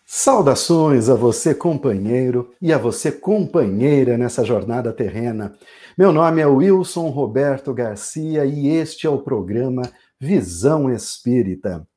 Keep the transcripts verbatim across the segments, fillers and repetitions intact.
Saudações a você, companheiro, e a você, companheira, nessa jornada terrena. Meu nome é Wilson Roberto Garcia e este é o programa Visão Espírita.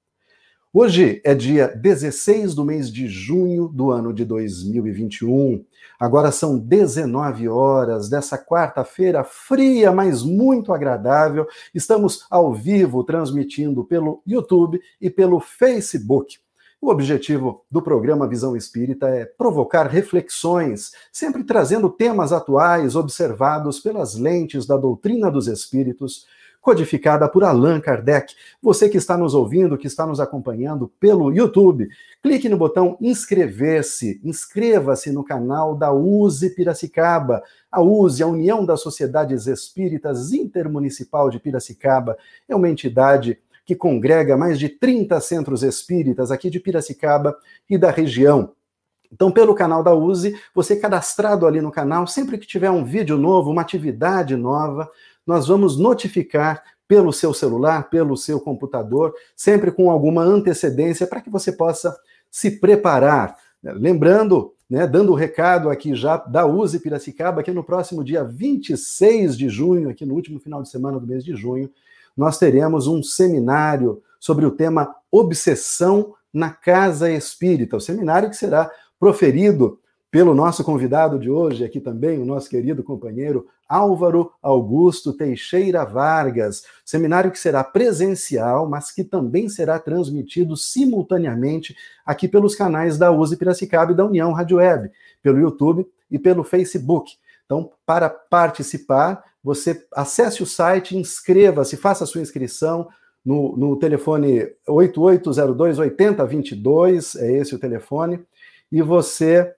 Hoje é dia dezesseis do mês de junho do ano de dois mil e vinte e um. Agora são dezenove horas dessa quarta-feira fria, mas muito agradável. Estamos ao vivo transmitindo pelo YouTube e pelo Facebook. O objetivo do programa Visão Espírita é provocar reflexões, sempre trazendo temas atuais observados pelas lentes da doutrina dos espíritos, codificada por Allan Kardec. Você que está nos ouvindo, que está nos acompanhando pelo YouTube, clique no botão inscrever-se, inscreva-se no canal da U S E Piracicaba. A U S E, a União das Sociedades Espíritas Intermunicipal de Piracicaba, é uma entidade que congrega mais de trinta centros espíritas aqui de Piracicaba e da região. Então, pelo canal da U S E, você cadastrado ali no canal, sempre que tiver um vídeo novo, uma atividade nova, nós vamos notificar pelo seu celular, pelo seu computador, sempre com alguma antecedência para que você possa se preparar. Lembrando, né, dando o recado aqui já da U S E Piracicaba, que no próximo dia vinte e seis de junho, aqui no último final de semana do mês de junho, nós teremos um seminário sobre o tema Obsessão na Casa Espírita. O seminário que será proferido pelo nosso convidado de hoje, aqui também, o nosso querido companheiro Álvaro Augusto Teixeira Vargas. Seminário que será presencial, mas que também será transmitido simultaneamente aqui pelos canais da U S E Piracicaba e da União Rádio Web, pelo YouTube e pelo Facebook. Então, para participar, você acesse o site, inscreva-se, faça a sua inscrição no, no telefone oito oito zero dois, oito zero dois dois, é esse o telefone, e você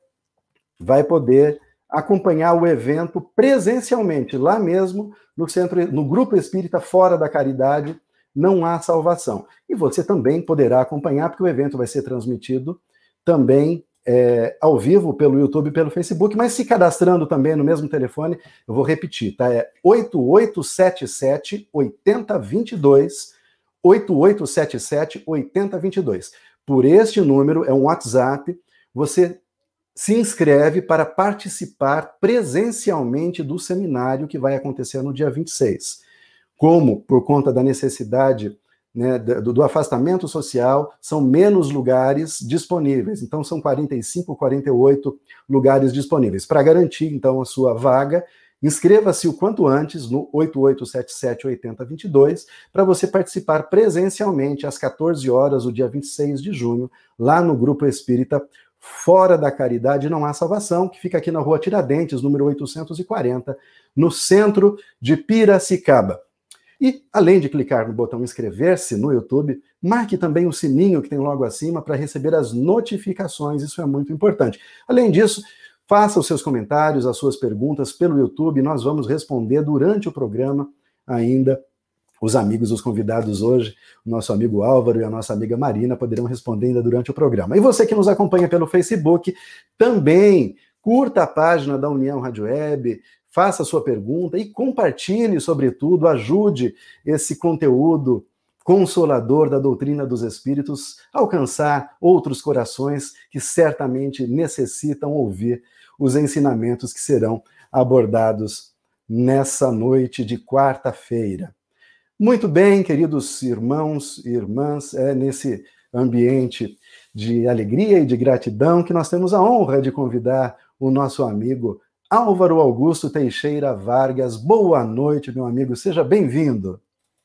vai poder acompanhar o evento presencialmente, lá mesmo no centro, no Grupo Espírita Fora da Caridade, Não Há Salvação. E você também poderá acompanhar, porque o evento vai ser transmitido também É, ao vivo pelo YouTube e pelo Facebook, mas se cadastrando também no mesmo telefone, eu vou repetir, tá? É oito oito sete sete, oito zero dois dois, oito oito sete sete, oito zero dois dois. Por este número, é um WhatsApp, você se inscreve para participar presencialmente do seminário que vai acontecer no dia vinte e seis. Como, por conta da necessidade, né, do, do afastamento social, são menos lugares disponíveis. Então, são quarenta e cinco, quarenta e oito lugares disponíveis. Para garantir, então, a sua vaga, inscreva-se o quanto antes no oito oito sete sete, oito zero dois dois para você participar presencialmente às quatorze horas, o dia vinte e seis de junho, lá no Grupo Espírita Fora da Caridade Não Há Salvação, que fica aqui na Rua Tiradentes, número oitocentos e quarenta, no centro de Piracicaba. E, além de clicar no botão inscrever-se no YouTube, marque também o sininho que tem logo acima para receber as notificações, isso é muito importante. Além disso, faça os seus comentários, as suas perguntas pelo YouTube, nós vamos responder durante o programa ainda. Os amigos, os convidados hoje, o nosso amigo Álvaro e a nossa amiga Marina poderão responder ainda durante o programa. E você que nos acompanha pelo Facebook, também curta a página da União Rádio Web, faça a sua pergunta e compartilhe, sobretudo, ajude esse conteúdo consolador da doutrina dos espíritos a alcançar outros corações que certamente necessitam ouvir os ensinamentos que serão abordados nessa noite de quarta-feira. Muito bem, queridos irmãos e irmãs, é nesse ambiente de alegria e de gratidão que nós temos a honra de convidar o nosso amigo Álvaro Augusto Teixeira Vargas. Boa noite, meu amigo, seja bem-vindo.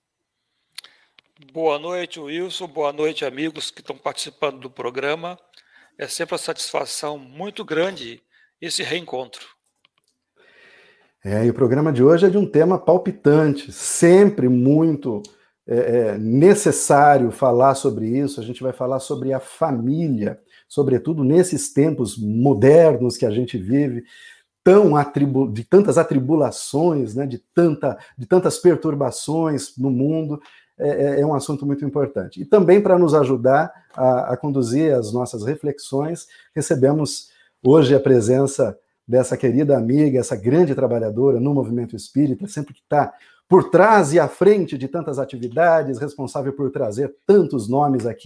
Boa noite, Wilson, boa noite, amigos que estão participando do programa. É sempre uma satisfação muito grande esse reencontro. É, e o programa de hoje é de um tema palpitante, sempre muito é, é, necessário falar sobre isso. A gente vai falar sobre a família, sobretudo nesses tempos modernos que a gente vive, tão atribu- de tantas atribulações, né, de, tanta, de tantas perturbações no mundo, é, é um assunto muito importante. E também para nos ajudar a, a conduzir as nossas reflexões, recebemos hoje a presença dessa querida amiga, essa grande trabalhadora no movimento espírita, sempre que está por trás e à frente de tantas atividades, responsável por trazer tantos nomes aqui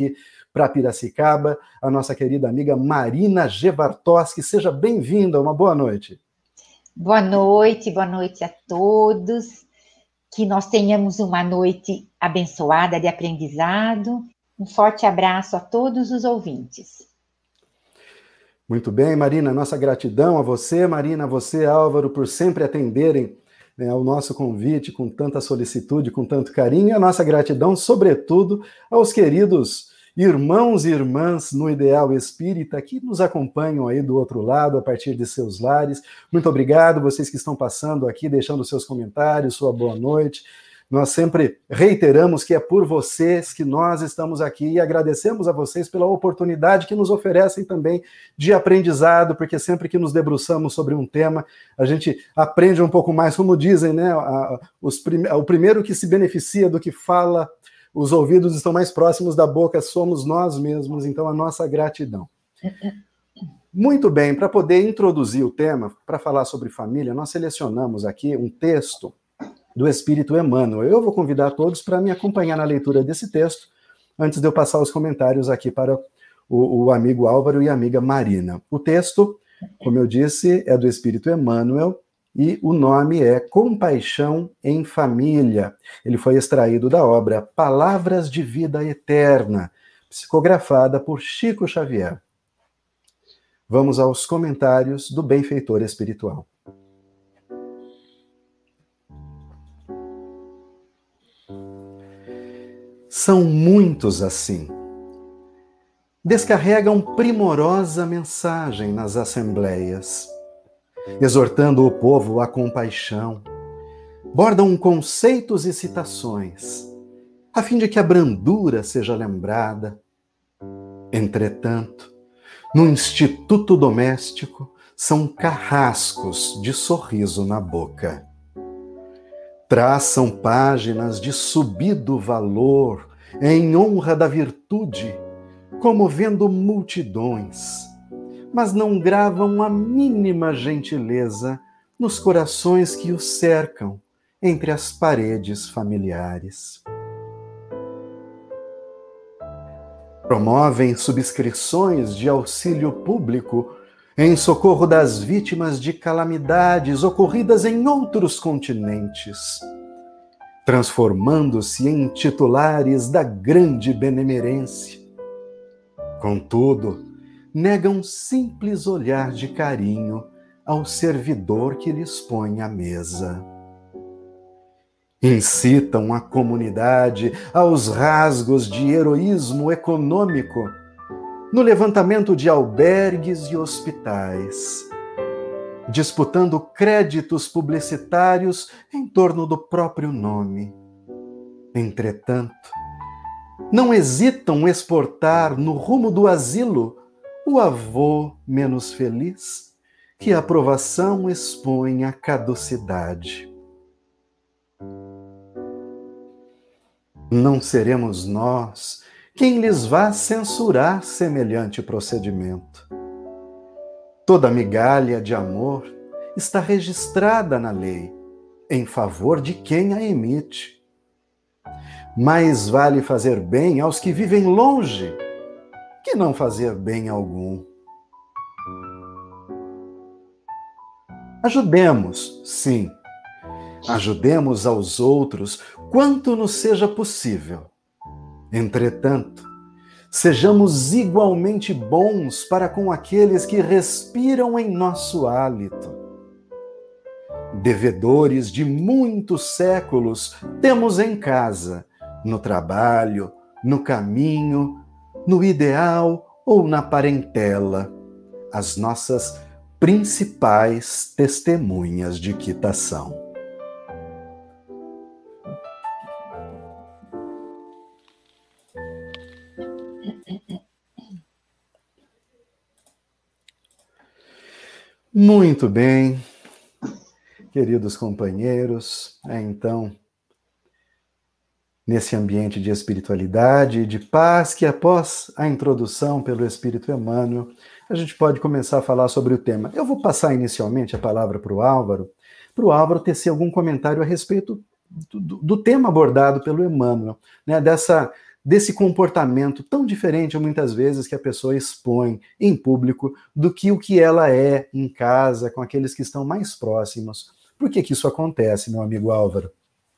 para Piracicaba, a nossa querida amiga Marina Gevartoski. Seja bem-vinda, uma boa noite. Boa noite, boa noite a todos. Que nós tenhamos uma noite abençoada de aprendizado. Um forte abraço a todos os ouvintes. Muito bem, Marina, nossa gratidão a você, Marina, a você, Álvaro, por sempre atenderem, né, ao nosso convite com tanta solicitude, com tanto carinho, e a nossa gratidão, sobretudo, aos queridos irmãos e irmãs no Ideal Espírita que nos acompanham aí do outro lado, a partir de seus lares. Muito obrigado, vocês que estão passando aqui, deixando seus comentários, sua boa noite. Nós sempre reiteramos que é por vocês que nós estamos aqui e agradecemos a vocês pela oportunidade que nos oferecem também de aprendizado, porque sempre que nos debruçamos sobre um tema, a gente aprende um pouco mais, como dizem, né? Os prim... O primeiro que se beneficia do que fala, os ouvidos estão mais próximos da boca, somos nós mesmos, então a nossa gratidão. Muito bem, para poder introduzir o tema, para falar sobre família, nós selecionamos aqui um texto do Espírito Emmanuel. Eu vou convidar todos para me acompanhar na leitura desse texto, antes de eu passar os comentários aqui para o, o amigo Álvaro e a amiga Marina. O texto, como eu disse, é do Espírito Emmanuel, e o nome é Compaixão em Família. Ele foi extraído da obra Palavras de Vida Eterna, psicografada por Chico Xavier. Vamos aos comentários do benfeitor espiritual. São muitos assim. Descarregam primorosa mensagem nas assembleias, exortando o povo à compaixão, bordam conceitos e citações, a fim de que a brandura seja lembrada. Entretanto, no instituto doméstico, são carrascos de sorriso na boca. Traçam páginas de subido valor em honra da virtude, comovendo multidões, mas não gravam a mínima gentileza nos corações que os cercam entre as paredes familiares. Promovem subscrições de auxílio público em socorro das vítimas de calamidades ocorridas em outros continentes, transformando-se em titulares da grande benemerência. Contudo, negam um simples olhar de carinho ao servidor que lhes põe à mesa. Incitam a comunidade aos rasgos de heroísmo econômico no levantamento de albergues e hospitais, disputando créditos publicitários em torno do próprio nome. Entretanto, não hesitam exportar no rumo do asilo o avô menos feliz, que a aprovação expõe à caducidade. Não seremos nós quem lhes vá censurar semelhante procedimento. Toda migalha de amor está registrada na lei, em favor de quem a emite. Mais vale fazer bem aos que vivem longe que não fazer bem algum. Ajudemos, sim, ajudemos aos outros quanto nos seja possível. Entretanto, sejamos igualmente bons para com aqueles que respiram em nosso hálito. Devedores de muitos séculos temos em casa, no trabalho, no caminho, no ideal ou na parentela, as nossas principais testemunhas de quitação. Muito bem, queridos companheiros, é então nesse ambiente de espiritualidade e de paz que, após a introdução pelo Espírito Emmanuel, a gente pode começar a falar sobre o tema. Eu vou passar inicialmente a palavra para o Álvaro, para o Álvaro tecer algum comentário a respeito do, do, do tema abordado pelo Emmanuel, né, dessa, desse comportamento tão diferente, muitas vezes, que a pessoa expõe em público do que o que ela é em casa, com aqueles que estão mais próximos. Por que que isso acontece, meu amigo Álvaro?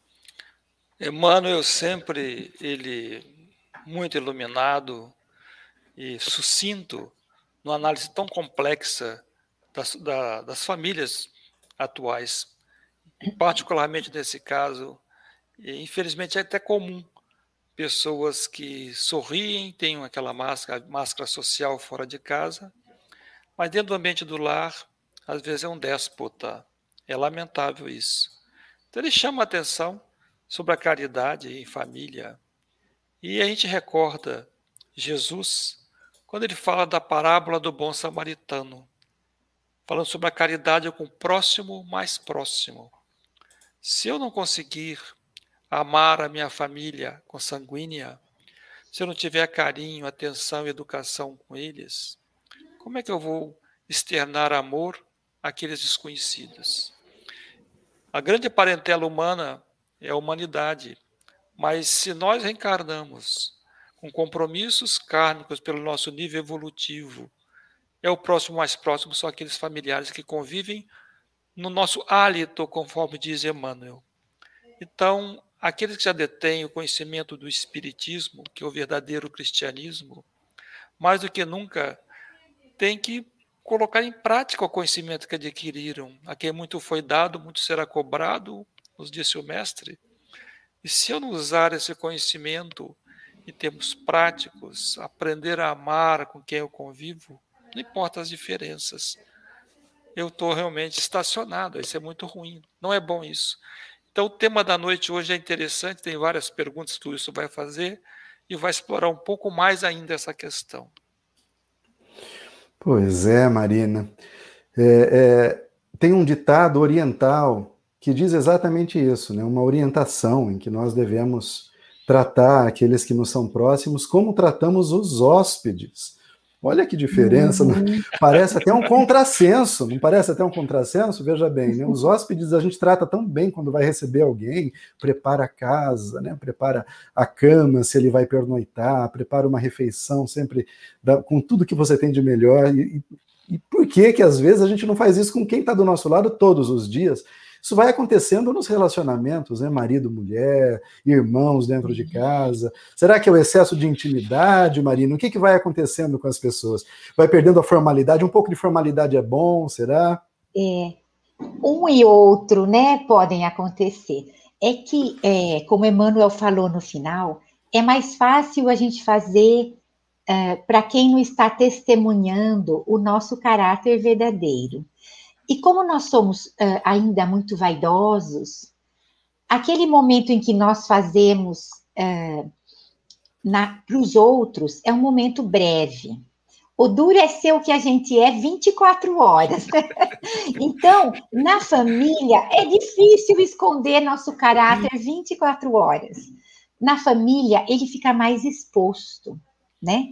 Emmanuel sempre, ele muito iluminado e sucinto, numa análise tão complexa das, da, das famílias atuais, e particularmente nesse caso, e infelizmente é até comum, pessoas que sorriem, têm aquela máscara, máscara social fora de casa, mas dentro do ambiente do lar, às vezes é um déspota. É lamentável isso. Então ele chama a atenção sobre a caridade em família. E a gente recorda Jesus quando ele fala da parábola do bom samaritano, falando sobre a caridade com o próximo mais próximo. Se eu não conseguir amar a minha família consanguínea, se eu não tiver carinho, atenção e educação com eles, como é que eu vou externar amor àqueles desconhecidos? A grande parentela humana é a humanidade, mas se nós reencarnamos com compromissos kármicos pelo nosso nível evolutivo, é o próximo mais próximo, são aqueles familiares que convivem no nosso hálito, conforme diz Emmanuel. Então, aqueles que já detêm o conhecimento do Espiritismo, que é o verdadeiro cristianismo, mais do que nunca, têm que colocar em prática o conhecimento que adquiriram. A quem muito foi dado, muito será cobrado, nos disse o Mestre. E se eu não usar esse conhecimento em termos práticos, aprender a amar com quem eu convivo, não importa as diferenças, eu estou realmente estacionado, isso é muito ruim, não é bom isso. Então o tema da noite hoje é interessante, tem várias perguntas que isso vai fazer e vai explorar um pouco mais ainda essa questão. Pois é, Marina. É, é, tem um ditado oriental que diz exatamente isso, né? Uma orientação em que nós devemos tratar aqueles que nos são próximos como tratamos os hóspedes. Olha que diferença, uhum. Parece até um contrassenso, não parece até um contrassenso? Veja bem, né? Os hóspedes a gente trata tão bem quando vai receber alguém, prepara a casa, né? Prepara a cama se ele vai pernoitar, prepara uma refeição sempre da, com tudo que você tem de melhor. E, e, e por que que às vezes a gente não faz isso com quem está do nosso lado todos os dias? Isso vai acontecendo nos relacionamentos, né? Marido, mulher, irmãos dentro de casa. Será que é o excesso de intimidade, Marina? O que, que vai acontecendo com as pessoas? Vai perdendo a formalidade? Um pouco de formalidade é bom, será? É, um e outro, né, podem acontecer. É que, é, como Emmanuel falou no final, é mais fácil a gente fazer é, para quem não está testemunhando o nosso caráter verdadeiro. E como nós somos uh, ainda muito vaidosos, aquele momento em que nós fazemos uh, para os outros é um momento breve. O duro é ser o que a gente é vinte e quatro horas. Então, na família, é difícil esconder nosso caráter vinte e quatro horas. Na família, ele fica mais exposto, né?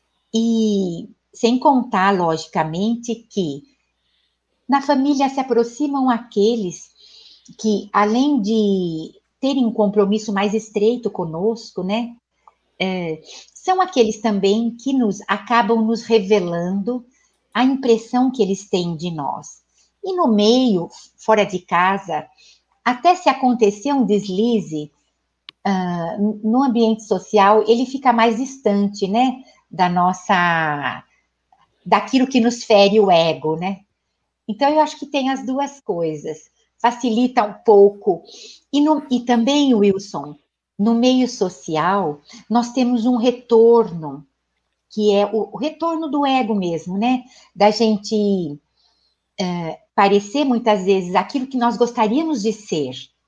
E sem contar, logicamente, que na família se aproximam aqueles que, além de terem um compromisso mais estreito conosco, né, é, são aqueles também que nos acabam nos revelando a impressão que eles têm de nós. E no meio, fora de casa, até se acontecer um deslize uh, no ambiente social, ele fica mais distante, né, da nossa, daquilo que nos fere o ego, né? Então, eu acho que tem as duas coisas. Facilita um pouco. E, no, e também, Wilson, no meio social, nós temos um retorno, que é o, o retorno do ego mesmo, né? Da gente é, parecer, muitas vezes, aquilo que nós gostaríamos de ser.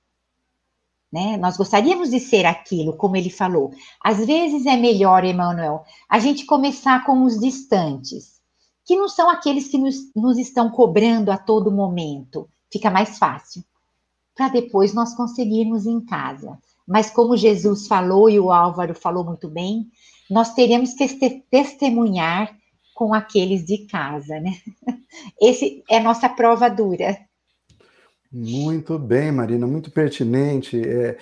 Né? Nós gostaríamos de ser aquilo, como ele falou. Às vezes é melhor, Emmanuel, a gente começar com os distantes, que não são aqueles que nos, nos estão cobrando a todo momento. Fica mais fácil, para depois nós conseguirmos em casa. Mas como Jesus falou, e o Álvaro falou muito bem, nós teremos que testemunhar com aqueles de casa, né? Esse é a nossa prova dura. Muito bem, Marina, muito pertinente. É,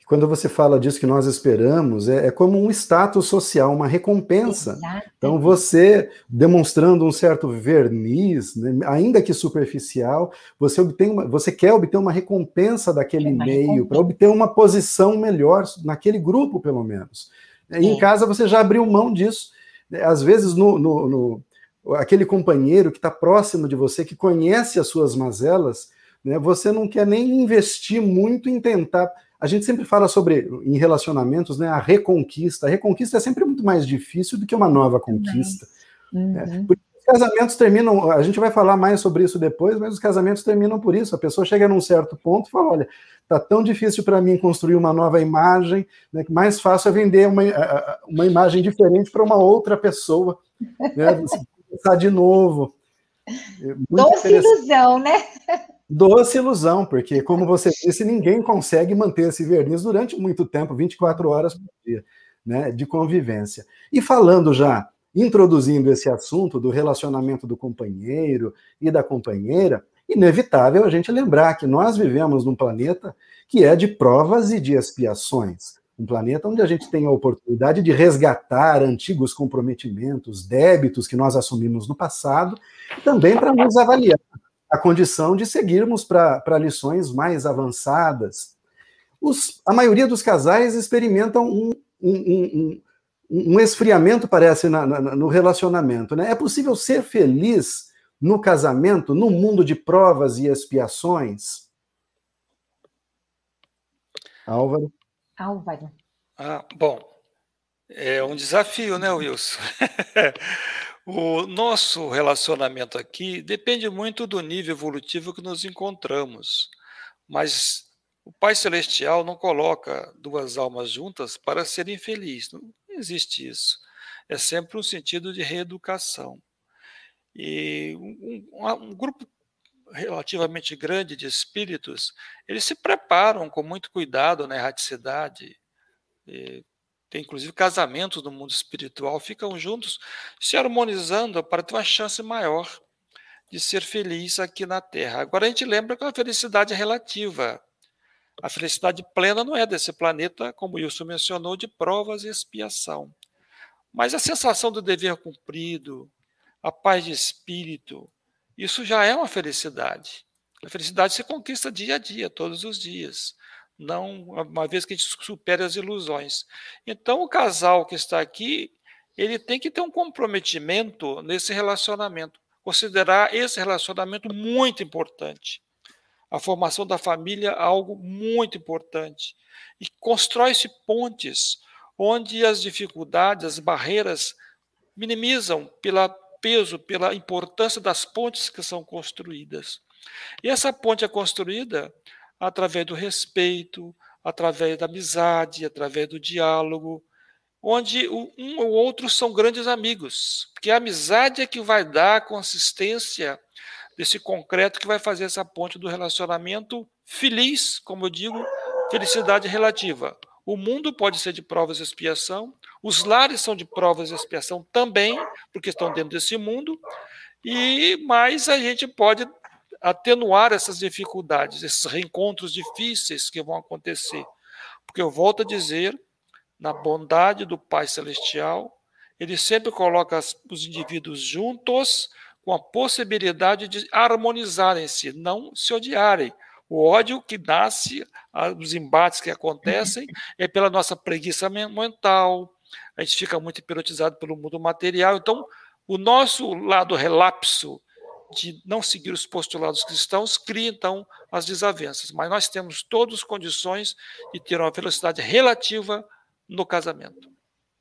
quando você fala disso que nós esperamos, é, é como um status social, uma recompensa. Exatamente. Então, você, demonstrando um certo verniz, né, ainda que superficial, você, obtém uma, você quer obter uma recompensa daquele Uma meio, para recompensa. obter uma posição melhor naquele grupo, pelo menos. E em É. casa, você já abriu mão disso. Às vezes, no, no, no aquele companheiro que está próximo de você, que conhece as suas mazelas, né, você não quer nem investir muito em tentar. A gente sempre fala sobre, em relacionamentos, né, a reconquista. A reconquista é sempre muito mais difícil do que uma nova conquista. Uhum. Né? Porque os casamentos terminam, a gente vai falar mais sobre isso depois, mas os casamentos terminam por isso. A pessoa chega num certo ponto e fala, olha, tá tão difícil para mim construir uma nova imagem, né, que mais fácil é vender uma, uma imagem diferente para uma outra pessoa. Né, você começar de novo. Muito Doce ilusão, né? Doce ilusão, porque, como você disse, ninguém consegue manter esse verniz durante muito tempo, vinte e quatro horas por dia, né, de convivência. E falando já, introduzindo esse assunto do relacionamento do companheiro e da companheira, inevitável a gente lembrar que nós vivemos num planeta que é de provas e de expiações. Um planeta onde a gente tem a oportunidade de resgatar antigos comprometimentos, débitos que nós assumimos no passado, e também para nos avaliar a condição de seguirmos para lições mais avançadas. Os, a maioria dos casais experimentam um, um, um, um esfriamento, parece, na, na, no relacionamento. Né? É possível ser feliz no casamento, num mundo de provas e expiações? Álvaro? Álvaro. Ah, bom, é um desafio, né, Wilson? O nosso relacionamento aqui depende muito do nível evolutivo que nos encontramos, mas o Pai Celestial não coloca duas almas juntas para serem felizes, não existe isso. É sempre um sentido de reeducação. E um, um, um grupo relativamente grande de espíritos, eles se preparam com muito cuidado na erraticidade. E tem inclusive casamentos no mundo espiritual, ficam juntos se harmonizando para ter uma chance maior de ser feliz aqui na Terra. Agora a gente lembra que a felicidade é relativa. A felicidade plena não é desse planeta, como o Wilson mencionou, de provas e expiação. Mas a sensação do dever cumprido, a paz de espírito, isso já é uma felicidade. A felicidade se conquista dia a dia, todos os dias. Não uma vez que a gente supere as ilusões. Então, o casal que está aqui, ele tem que ter um comprometimento nesse relacionamento, considerar esse relacionamento muito importante. A formação da família é algo muito importante. E constrói-se pontes onde as dificuldades, as barreiras minimizam pelo peso, pela importância das pontes que são construídas. E essa ponte é construída através do respeito, através da amizade, através do diálogo, onde um ou outro são grandes amigos, porque a amizade é que vai dar a consistência desse concreto que vai fazer essa ponte do relacionamento feliz, como eu digo, felicidade relativa. O mundo pode ser de provas e expiação, os lares são de provas e expiação também, porque estão dentro desse mundo, e mais a gente pode atenuar essas dificuldades, esses reencontros difíceis que vão acontecer. Porque eu volto a dizer, na bondade do Pai Celestial, ele sempre coloca os indivíduos juntos com a possibilidade de harmonizarem-se, não se odiarem. O ódio que nasce, os embates que acontecem, é pela nossa preguiça mental, a gente fica muito hipnotizado pelo mundo material. Então, o nosso lado relapso de não seguir os postulados cristãos cria, então, as desavenças. Mas nós temos todas as condições de ter uma velocidade relativa no casamento.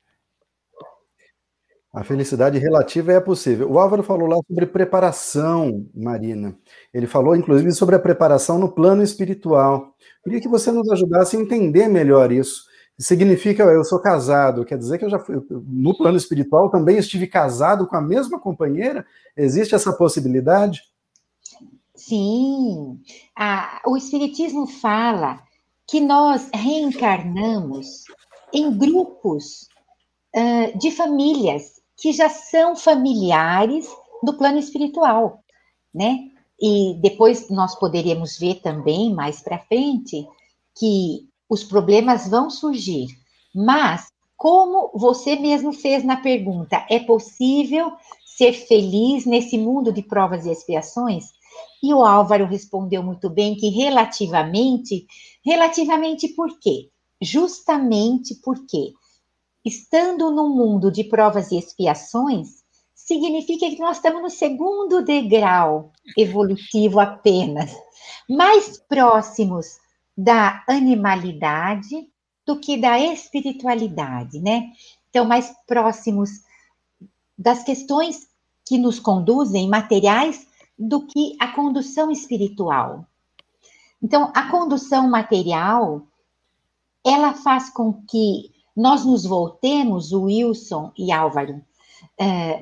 A felicidade relativa é possível. O Álvaro falou lá sobre preparação, Marina. Ele falou, inclusive, sobre a preparação no plano espiritual. Queria que você nos ajudasse a entender melhor isso. Significa, eu sou casado, quer dizer que eu já fui, no plano espiritual também estive casado com a mesma companheira? Existe essa possibilidade? Sim. Ah, o Espiritismo fala que nós reencarnamos em grupos uh, de famílias que já são familiares do plano espiritual, né? E depois nós poderíamos ver também, mais para frente, que os problemas vão surgir, mas, como você mesmo fez na pergunta, é possível ser feliz nesse mundo de provas e expiações? E o Álvaro respondeu muito bem que relativamente, relativamente por quê? Justamente porque, estando no mundo de provas e expiações, significa que nós estamos no segundo degrau evolutivo apenas, mais próximos da animalidade do que da espiritualidade, né? Então, mais próximos das questões que nos conduzem, materiais, do que a condução espiritual. Então, a condução material, ela faz com que nós nos voltemos, o Wilson e Álvaro, é,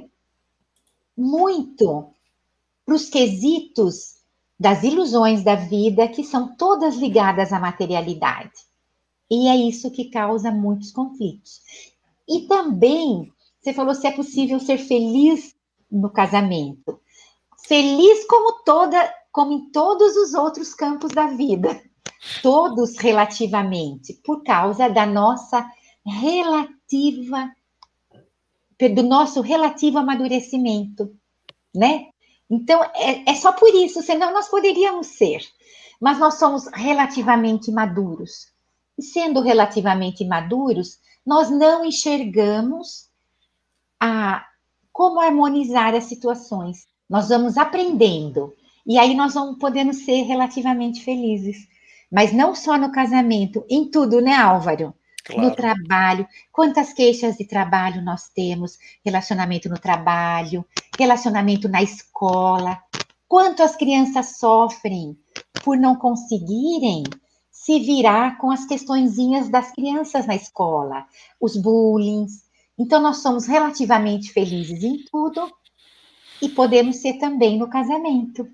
muito para os quesitos das ilusões da vida, que são todas ligadas à materialidade. E é isso que causa muitos conflitos. E também, você falou se é possível ser feliz no casamento. Feliz como toda, como em todos os outros campos da vida. Todos relativamente, por causa da nossa relativa, do nosso relativo amadurecimento, né? Então, é, é só por isso, senão nós poderíamos ser. Mas nós somos relativamente maduros. E sendo relativamente maduros, nós não enxergamos a, como harmonizar as situações. Nós vamos aprendendo. E aí nós vamos podendo ser relativamente felizes. Mas não só no casamento, em tudo, né, Álvaro? Claro. No trabalho, quantas queixas de trabalho nós temos, relacionamento no trabalho, relacionamento na escola, quanto as crianças sofrem por não conseguirem se virar com as questõezinhas das crianças na escola, os bullying. Então, nós somos relativamente felizes em tudo e podemos ser também no casamento.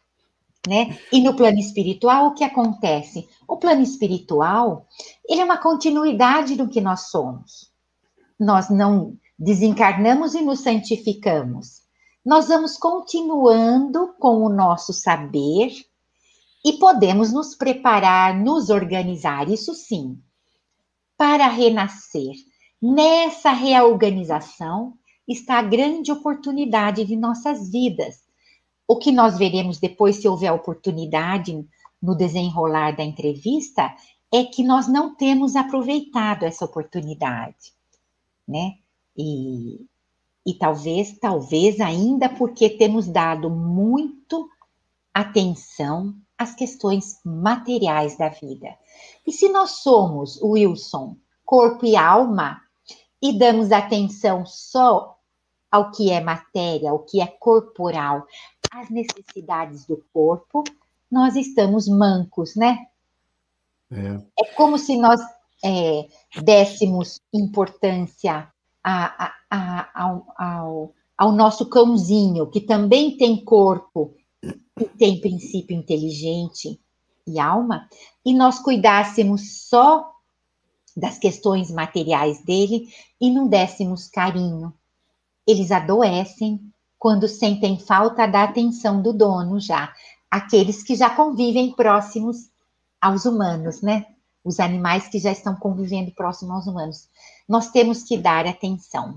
Né? E no plano espiritual, o que acontece? O plano espiritual, ele é uma continuidade do que nós somos. Nós não desencarnamos e nos santificamos. Nós vamos continuando com o nosso saber e podemos nos preparar, nos organizar, isso sim, para renascer. Nessa reorganização está a grande oportunidade de nossas vidas. O que nós veremos depois, se houver oportunidade no desenrolar da entrevista, é que nós não temos aproveitado essa oportunidade, né? E, e talvez, talvez ainda porque temos dado muito atenção às questões materiais da vida. E se nós somos, Wilson, corpo e alma, e damos atenção só ao que é matéria, ao que é corporal, as necessidades do corpo, nós estamos mancos, né? É, é como se nós é, dessemos importância a, a, a, ao, ao, ao nosso cãozinho, que também tem corpo e tem princípio inteligente e alma, e nós cuidássemos só das questões materiais dele e não dessemos carinho. Eles adoecem quando sentem falta da atenção do dono já. Aqueles que já convivem próximos aos humanos, né? Os animais que já estão convivendo próximos aos humanos. Nós temos que dar atenção.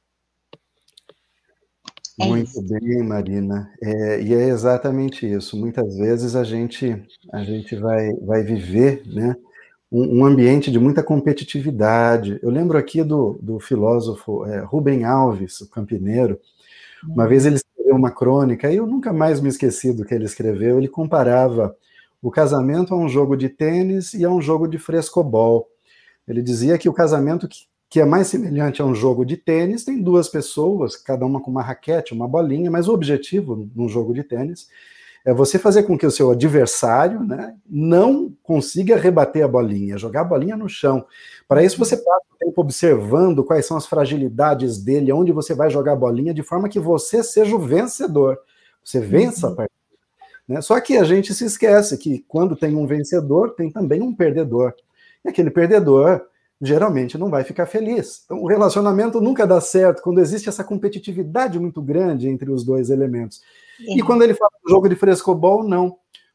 É Muito isso. Bem, Marina. É, e é exatamente isso. Muitas vezes a gente, a gente vai, vai viver, né, um, um ambiente de muita competitividade. Eu lembro aqui do, do filósofo é, Rubem Alves, o campineiro. Uma vez ele escreveu uma crônica, e eu nunca mais me esqueci do que ele escreveu. Ele comparava o casamento a um jogo de tênis e a um jogo de frescobol. Ele dizia que o casamento que, que é mais semelhante a um jogo de tênis tem duas pessoas, cada uma com uma raquete, uma bolinha, mas o objetivo num jogo de tênis é você fazer com que o seu adversário, né, não consiga rebater a bolinha, jogar a bolinha no chão. Para isso você passa o tempo observando quais são as fragilidades dele, onde você vai jogar a bolinha, de forma que você seja o vencedor. Você vença a partida. Né? Só que a gente se esquece que quando tem um vencedor, tem também um perdedor. E aquele perdedor geralmente não vai ficar feliz. Então o relacionamento nunca dá certo quando existe essa competitividade muito grande entre os dois elementos. E quando ele fala do jogo de frescobol, não.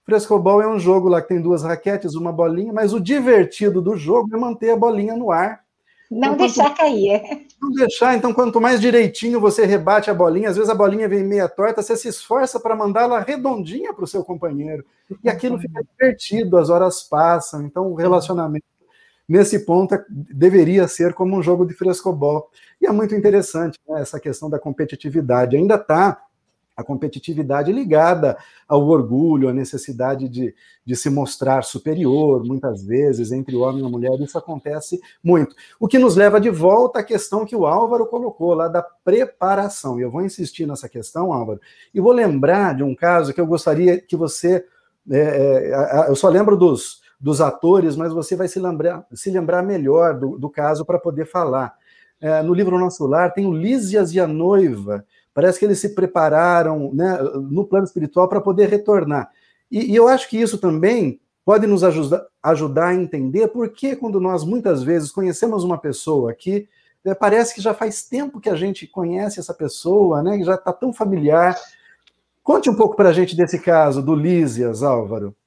Frescobol é um jogo lá que tem duas raquetes, uma bolinha, mas o divertido do jogo é manter a bolinha no ar. Não então, deixar quanto... cair. Não deixar, então quanto mais direitinho você rebate a bolinha, às vezes a bolinha vem meia torta, você se esforça para mandá-la redondinha para o seu companheiro. E aquilo fica divertido, as horas passam, então o relacionamento nesse ponto deveria ser como um jogo de frescobol. E é muito interessante, né, essa questão da competitividade. Ainda está a competitividade ligada ao orgulho, à necessidade de, de se mostrar superior, muitas vezes, entre o homem e a mulher, isso acontece muito. O que nos leva de volta à questão que o Álvaro colocou lá da preparação. E eu vou insistir nessa questão, Álvaro, e vou lembrar de um caso que eu gostaria que você... É, é, eu só lembro dos, dos atores, mas você vai se lembrar, se lembrar melhor do, do caso para poder falar. É, no livro Nosso Lar tem o Lísias e a Noiva. Parece que eles se prepararam, né, no plano espiritual para poder retornar. E, e eu acho que isso também pode nos ajuda, ajudar a entender por que quando nós muitas vezes conhecemos uma pessoa que é, parece que já faz tempo que a gente conhece essa pessoa, né, que já está tão familiar. Conte um pouco para a gente desse caso do Lísias, Álvaro.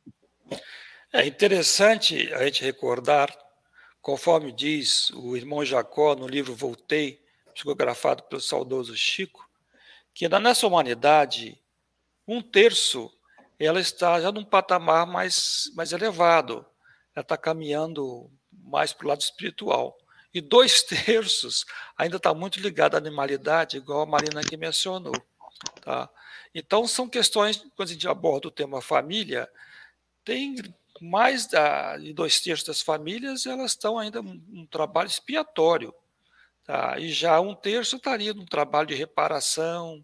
É interessante a gente recordar, conforme diz o irmão Jacó no livro Voltei, psicografado pelo saudoso Chico, que nessa humanidade, um terço, ela está já num patamar mais, mais elevado, ela está caminhando mais para o lado espiritual. E dois terços ainda está muito ligado à animalidade, igual a Marina aqui mencionou. Tá? Então, são questões, quando a gente aborda o tema família, tem mais da, de dois terços das famílias, elas estão ainda num um trabalho expiatório. Tá? E já um terço estaria num trabalho de reparação,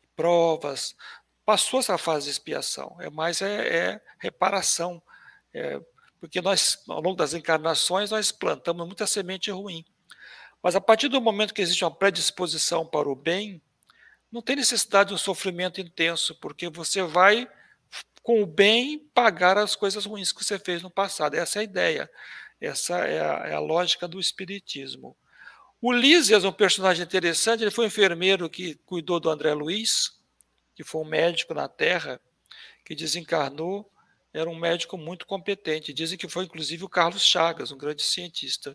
provas, passou essa fase de expiação, é mais é, é reparação, é, porque nós, ao longo das encarnações, nós plantamos muita semente ruim. Mas a partir do momento que existe uma predisposição para o bem, não tem necessidade de um sofrimento intenso, porque você vai, com o bem, pagar as coisas ruins que você fez no passado. Essa é a ideia, essa é a, é a lógica do espiritismo. O Lísias é um personagem interessante, ele foi um enfermeiro que cuidou do André Luiz, que foi um médico na Terra, que desencarnou, era um médico muito competente. Dizem que foi, inclusive, o Carlos Chagas, um grande cientista.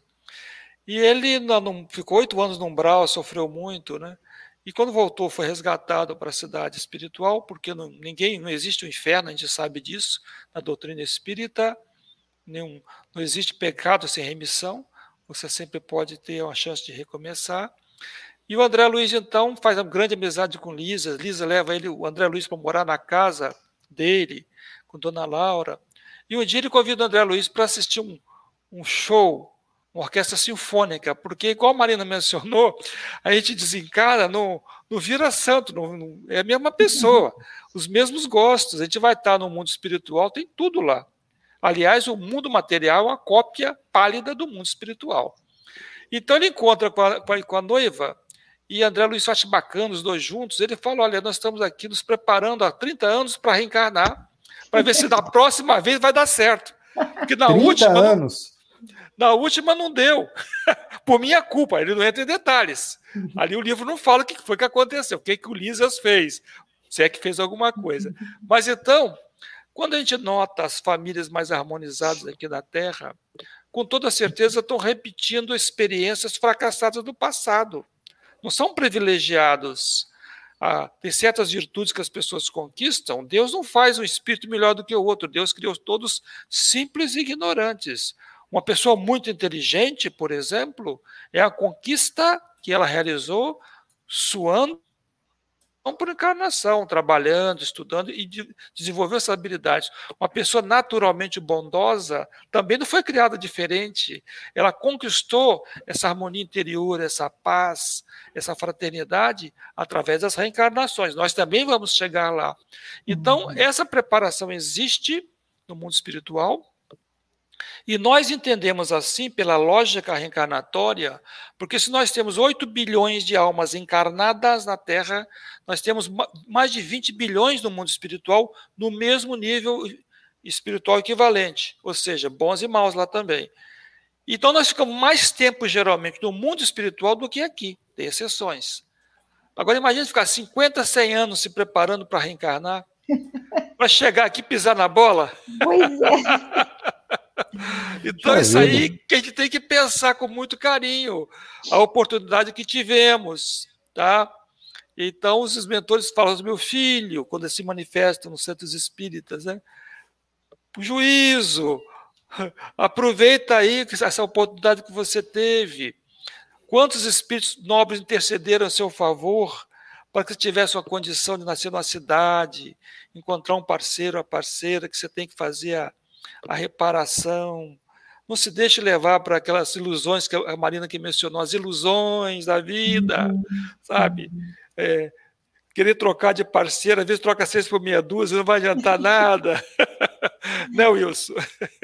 E ele não, ficou oito anos no umbral, sofreu muito, né? E quando voltou, foi resgatado para a cidade espiritual, porque não, ninguém, não existe o inferno, a gente sabe disso, na doutrina espírita, nenhum, não existe pecado sem remissão, você sempre pode ter uma chance de recomeçar. E o André Luiz, então, faz uma grande amizade com Lisa. Lisa leva ele, o André Luiz para morar na casa dele, com Dona Laura. E um dia ele convida o André Luiz para assistir um, um show, uma orquestra sinfônica, porque, igual a Marina mencionou, a gente desencara, não, não vira santo, não, não, é a mesma pessoa, os mesmos gostos. A gente vai estar no mundo espiritual, tem tudo lá. Aliás, o mundo material é uma cópia pálida do mundo espiritual. Então ele encontra com a, com a noiva, e André Luiz acha bacana os dois juntos. Ele fala, olha, nós estamos aqui nos preparando há trinta anos para reencarnar, para ver se da próxima vez vai dar certo. Porque na última anos. Não, na última não deu. Por minha culpa, ele não entra em detalhes. Ali o livro não fala o que foi que aconteceu, o que, que o Lísias fez, se é que fez alguma coisa. Mas então, quando a gente nota as famílias mais harmonizadas aqui na Terra, com toda certeza estão repetindo experiências fracassadas do passado. Não são privilegiados. Ah, tem certas virtudes que as pessoas conquistam. Deus não faz um espírito melhor do que o outro. Deus criou todos simples e ignorantes. Uma pessoa muito inteligente, por exemplo, é a conquista que ela realizou suando por encarnação, trabalhando, estudando e de, desenvolveu essas habilidades. Uma pessoa naturalmente bondosa também não foi criada diferente. Ela conquistou essa harmonia interior, essa paz, essa fraternidade através das reencarnações. Nós também vamos chegar lá. Então, essa preparação existe no mundo espiritual. E nós entendemos assim, pela lógica reencarnatória, porque se nós temos oito bilhões de almas encarnadas na Terra, nós temos mais de vinte bilhões no mundo espiritual, no mesmo nível espiritual equivalente, ou seja, bons e maus lá também. Então nós ficamos mais tempo, geralmente, no mundo espiritual do que aqui, tem exceções. Agora imagine ficar cinquenta, cem anos se preparando para reencarnar. para chegar aqui e pisar na bola? Pois é. Então, isso aí que a gente tem que pensar com muito carinho, a oportunidade que tivemos, tá? Então, os mentores falam, meu filho, quando se manifestam nos centros espíritas, né? Juízo, aproveita aí essa oportunidade que você teve. Quantos espíritos nobres intercederam a seu favor para que você tivesse uma condição de nascer numa cidade, encontrar um parceiro, a parceira, que você tem que fazer a, a reparação. Não se deixe levar para aquelas ilusões que a Marina que mencionou, as ilusões da vida, uhum. sabe? É, querer trocar de parceira, às vezes troca seis por meia dúzia, não vai adiantar nada. Não, Wilson?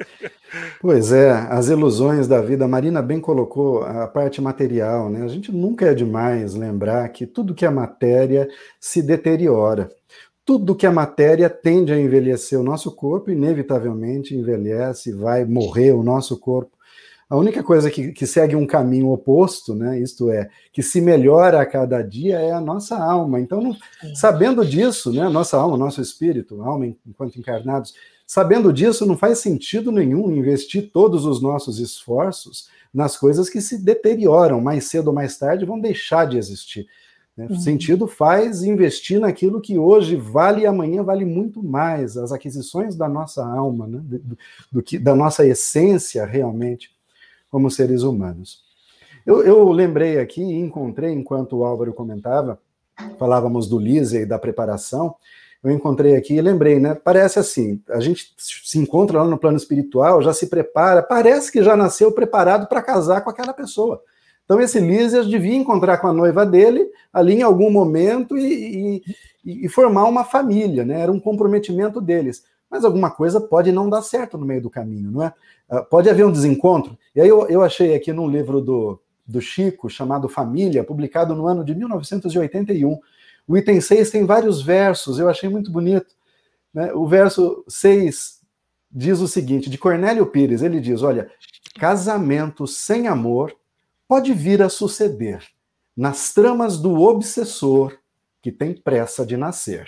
Pois é, as ilusões da vida. A Marina bem colocou a parte material, né? A gente nunca é demais lembrar que tudo que é matéria se deteriora. Tudo que é matéria tende a envelhecer o nosso corpo, inevitavelmente envelhece, vai morrer o nosso corpo. A única coisa que, que segue um caminho oposto, né, isto é, que se melhora a cada dia, é a nossa alma. Então, não, sabendo disso, né, nossa alma, nosso espírito, alma enquanto encarnados, sabendo disso, não faz sentido nenhum investir todos os nossos esforços nas coisas que se deterioram, mais cedo ou mais tarde vão deixar de existir. Né? Uhum. Sentido faz investir naquilo que hoje vale e amanhã vale muito mais, as aquisições da nossa alma, né, do, do que, da nossa essência realmente, como seres humanos. Eu, eu lembrei aqui e encontrei, enquanto o Álvaro comentava, falávamos do Lísia e da preparação, eu encontrei aqui e lembrei, né? Parece assim, a gente se encontra lá no plano espiritual, já se prepara, parece que já nasceu preparado para casar com aquela pessoa. Então esse Lísias devia encontrar com a noiva dele ali em algum momento e, e, e formar uma família, né? Era um comprometimento deles. Mas alguma coisa pode não dar certo no meio do caminho, não é? Uh, pode haver um desencontro. E aí eu, eu achei aqui num livro do, do Chico, chamado Família, publicado no ano de mil novecentos e oitenta e um. O item seis tem vários versos, eu achei muito bonito. Né? O verso seis diz o seguinte, de Cornélio Pires, ele diz, olha, casamento sem amor pode vir a suceder nas tramas do obsessor que tem pressa de nascer.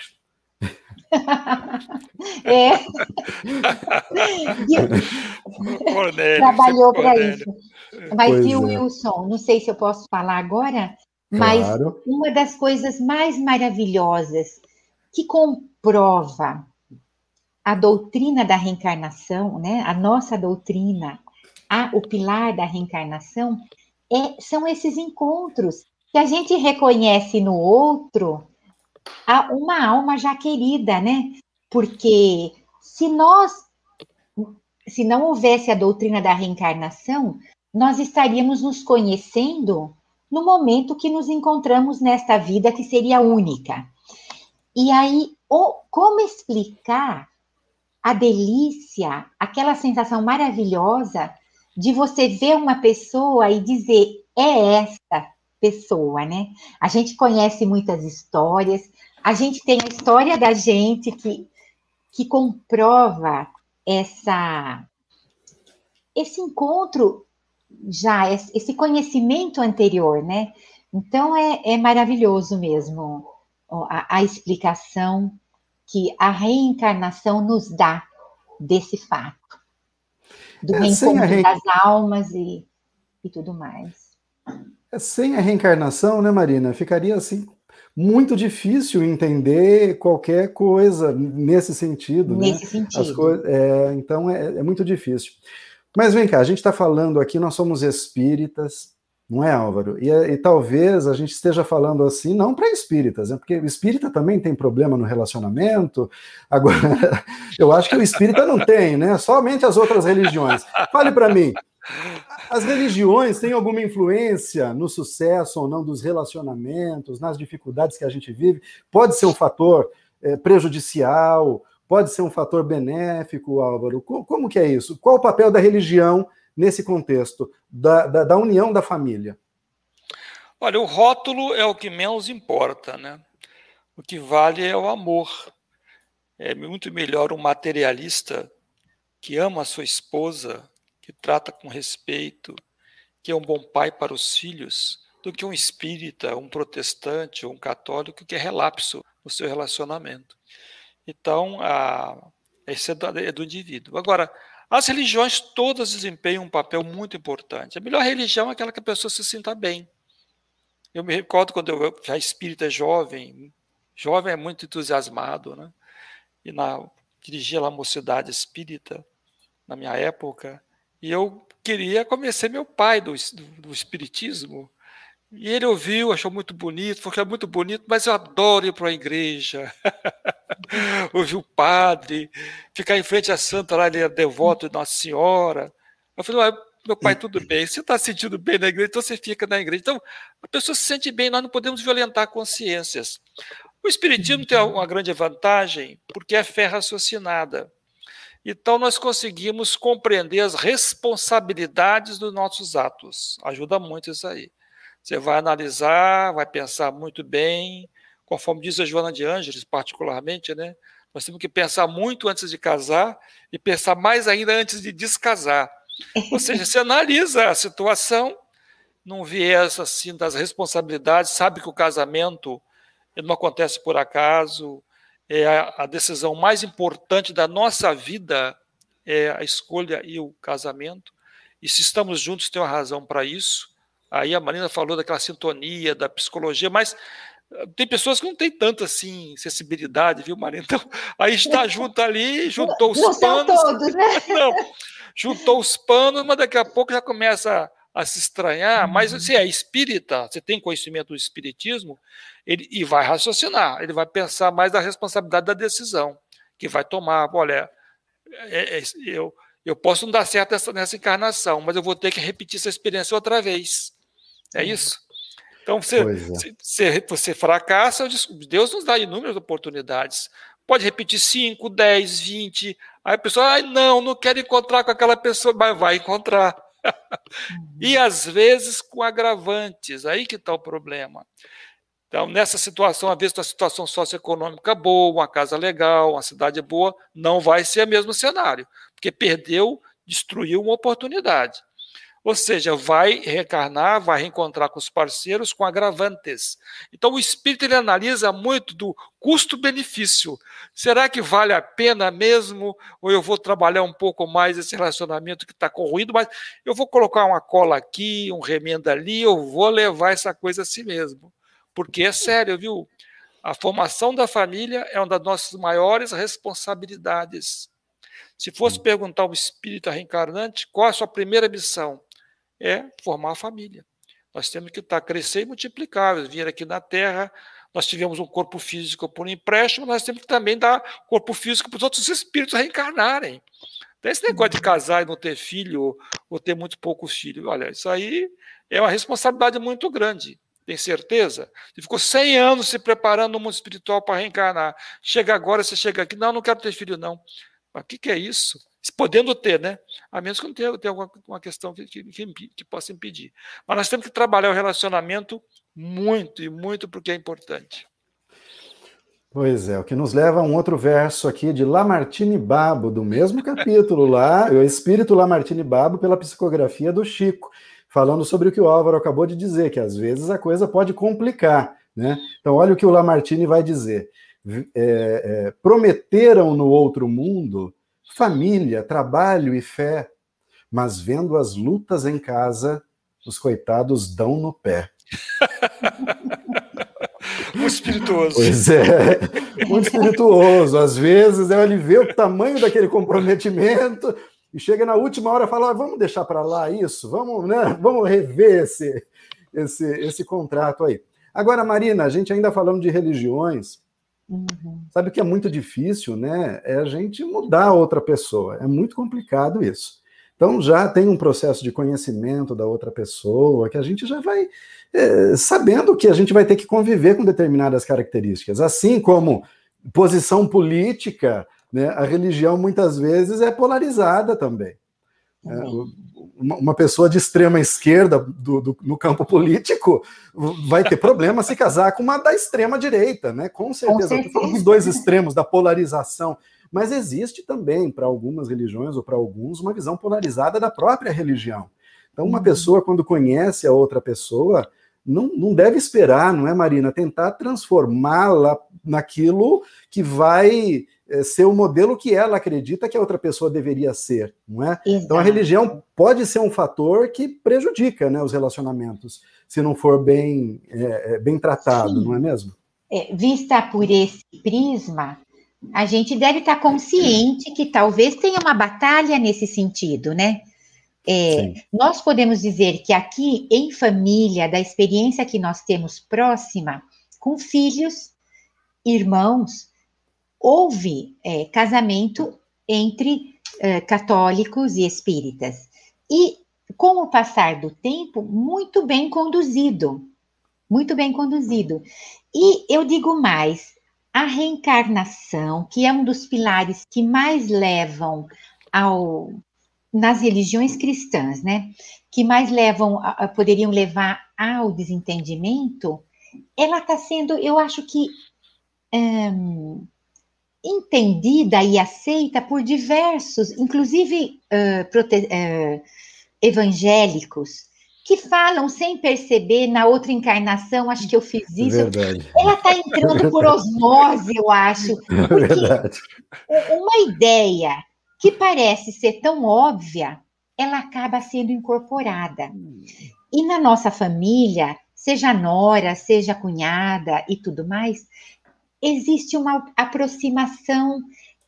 É. Cornélio, trabalhou para isso. Mas, pois viu, é. Wilson, não sei se eu posso falar agora, mas claro. Uma das coisas mais maravilhosas que comprova a doutrina da reencarnação, né, a nossa doutrina, a, o pilar da reencarnação, é, são esses encontros que a gente reconhece no outro a uma alma já querida, né? Porque se nós, se não houvesse a doutrina da reencarnação, nós estaríamos nos conhecendo no momento que nos encontramos nesta vida que seria única. E aí, o, como explicar a delícia, aquela sensação maravilhosa de você ver uma pessoa e dizer, é esta pessoa, né? A gente conhece muitas histórias, a gente tem a história da gente que, que comprova essa, esse encontro já, esse conhecimento anterior, né? Então, é, é maravilhoso mesmo a, a explicação que a reencarnação nos dá desse fato, do É, reencontro re... das almas e, e tudo mais. É, sem a reencarnação, né, Marina, ficaria assim muito difícil entender qualquer coisa nesse sentido. Nesse né? sentido. As co... é, então, é, é muito difícil. Mas vem cá, a gente está falando aqui, nós somos espíritas, não é, Álvaro? E, e talvez a gente esteja falando assim, não para espíritas, né? Porque o espírita também tem problema no relacionamento. Agora, eu acho que o espírita não tem, né? Somente as outras religiões. Fale para mim, as religiões têm alguma influência no sucesso ou não dos relacionamentos, nas dificuldades que a gente vive? Pode ser um fator é, prejudicial? Pode ser um fator benéfico, Álvaro? Como que é isso? Qual o papel da religião nesse contexto, da, da, da união da família? Olha, o rótulo é o que menos importa, né? O que vale é o amor. É muito melhor um materialista que ama a sua esposa, que trata com respeito, que é um bom pai para os filhos, do que um espírita, um protestante ou um católico que é relapso no seu relacionamento. Então, a, esse é do, é do indivíduo. Agora, as religiões todas desempenham um papel muito importante. A melhor religião é aquela que a pessoa se sinta bem. Eu me recordo quando eu já espírita jovem, jovem é muito entusiasmado, né? E na, dirigia lá a mocidade espírita, na minha época, e eu queria convencer meu pai do, do, do espiritismo. E ele ouviu, achou muito bonito, falou que é muito bonito, mas eu adoro ir para a igreja. Ouvir o padre, ficar em frente à santa lá, ele é devoto de Nossa Senhora. Eu falei, meu pai, tudo bem, você está se sentindo bem na igreja, então você fica na igreja. Então, a pessoa se sente bem, nós não podemos violentar consciências. O espiritismo tem uma grande vantagem, porque é fé raciocinada. Então, nós conseguimos compreender as responsabilidades dos nossos atos. Ajuda muito isso aí. Você vai analisar, vai pensar muito bem, conforme diz a Joana de Ângeles, particularmente, né? Nós temos que pensar muito antes de casar e pensar mais ainda antes de descasar. Ou seja, você analisa a situação, num viés assim das responsabilidades, sabe que o casamento ele não acontece por acaso, é a, a decisão mais importante da nossa vida é a escolha e o casamento, e se estamos juntos tem uma razão para isso. Aí a Marina falou daquela sintonia, da psicologia, mas tem pessoas que não têm tanta assim, sensibilidade, viu, Marina? Então, aí está junto ali, juntou os não panos. Não são todos, né? Não, juntou os panos, mas daqui a pouco já começa a, a se estranhar. Uhum. Mas se é espírita, você tem conhecimento do espiritismo, ele, e vai raciocinar, ele vai pensar mais da responsabilidade da decisão que vai tomar. Olha, é, é, eu, eu posso não dar certo nessa, nessa encarnação, mas eu vou ter que repetir essa experiência outra vez. É isso? Então, você, é. você, você fracassa, Deus nos dá inúmeras oportunidades. Pode repetir cinco, dez, vinte. Aí a pessoa, ai, não, não quero encontrar com aquela pessoa, mas vai encontrar. Uhum. E, às vezes, com agravantes. Aí que está o problema. Então, nessa situação, às vezes, uma situação socioeconômica boa, uma casa legal, uma cidade boa, não vai ser o mesmo cenário, porque perdeu, destruiu uma oportunidade. Ou seja, vai reencarnar, vai reencontrar com os parceiros com agravantes. Então, o espírito ele analisa muito do custo-benefício. Será que vale a pena mesmo? Ou eu vou trabalhar um pouco mais esse relacionamento que está corroído, mas eu vou colocar uma cola aqui, um remendo ali, eu vou levar essa coisa a si mesmo. Porque é sério, viu? A formação da família é uma das nossas maiores responsabilidades. Se fosse perguntar ao espírito reencarnante, qual é a sua primeira missão? É formar a família. Nós temos que estar, crescer e multiplicar, vir aqui na Terra, nós tivemos um corpo físico por empréstimo, nós temos que também dar corpo físico para os outros espíritos reencarnarem. Então, esse negócio de casar e não ter filho, ou, ou ter muito poucos filhos, olha, isso aí é uma responsabilidade muito grande. Tem certeza? Você ficou cem anos se preparando no mundo espiritual para reencarnar. Chega agora, você chega aqui, não, não quero ter filho, não. Mas o que, que é isso? Podendo ter, né? A menos que não tenha, tenha alguma uma questão que, que, que, que possa impedir. Mas nós temos que trabalhar o relacionamento muito e muito, porque é importante. Pois é, o que nos leva a um outro verso aqui de Lamartine Babo, do mesmo capítulo lá, o Espírito Lamartine Babo, pela psicografia do Chico, falando sobre o que o Álvaro acabou de dizer, que às vezes a coisa pode complicar, né? Então, olha o que o Lamartine vai dizer. É, é, prometeram no outro mundo família, trabalho e fé, mas vendo as lutas em casa, os coitados dão no pé. Muito espirituoso. Pois é, muito espirituoso. Às vezes ele vê o tamanho daquele comprometimento e chega na última hora e fala, ah, vamos deixar para lá isso, vamos, né, vamos rever esse, esse, esse contrato aí. Agora, Marina, a gente ainda falando de religiões, uhum. Sabe o que é muito difícil, né? É a gente mudar a outra pessoa. É muito complicado isso. Então, já tem um processo de conhecimento da outra pessoa, que a gente já vai é, sabendo que a gente vai ter que conviver com determinadas características. Assim como posição política, né, a religião muitas vezes é polarizada também. É, uma pessoa de extrema esquerda do, do, no campo político vai ter problema se casar com uma da extrema direita, né? Com certeza. Com certeza. Estou falando dos dois extremos da polarização, mas existe também para algumas religiões ou para alguns uma visão polarizada da própria religião. Então, uma pessoa quando conhece a outra pessoa não, não deve esperar, não é, Marina, tentar transformá-la naquilo que vai é, ser o modelo que ela acredita que a outra pessoa deveria ser, não é? Exato. Então a religião pode ser um fator que prejudica, né, os relacionamentos, se não for bem, é, bem tratado, Sim. não é mesmo? É, vista por esse prisma, a gente deve estar consciente que talvez tenha uma batalha nesse sentido, né? É, nós podemos dizer que aqui, em família, da experiência que nós temos próxima, com filhos, irmãos, houve é, casamento entre é, católicos e espíritas. E, com o passar do tempo, muito bem conduzido. Muito bem conduzido. E eu digo mais, a reencarnação, que é um dos pilares que mais levam ao... nas religiões cristãs, né, que mais levam, a, poderiam levar ao desentendimento, ela está sendo, eu acho que, hum, entendida e aceita por diversos, inclusive uh, prote, uh, evangélicos, que falam sem perceber, na outra encarnação, acho que eu fiz isso. Verdade. Ela está entrando Verdade. por osmose, eu acho. Porque Verdade. uma ideia que parece ser tão óbvia, ela acaba sendo incorporada. E na nossa família, seja nora, seja cunhada e tudo mais, existe uma aproximação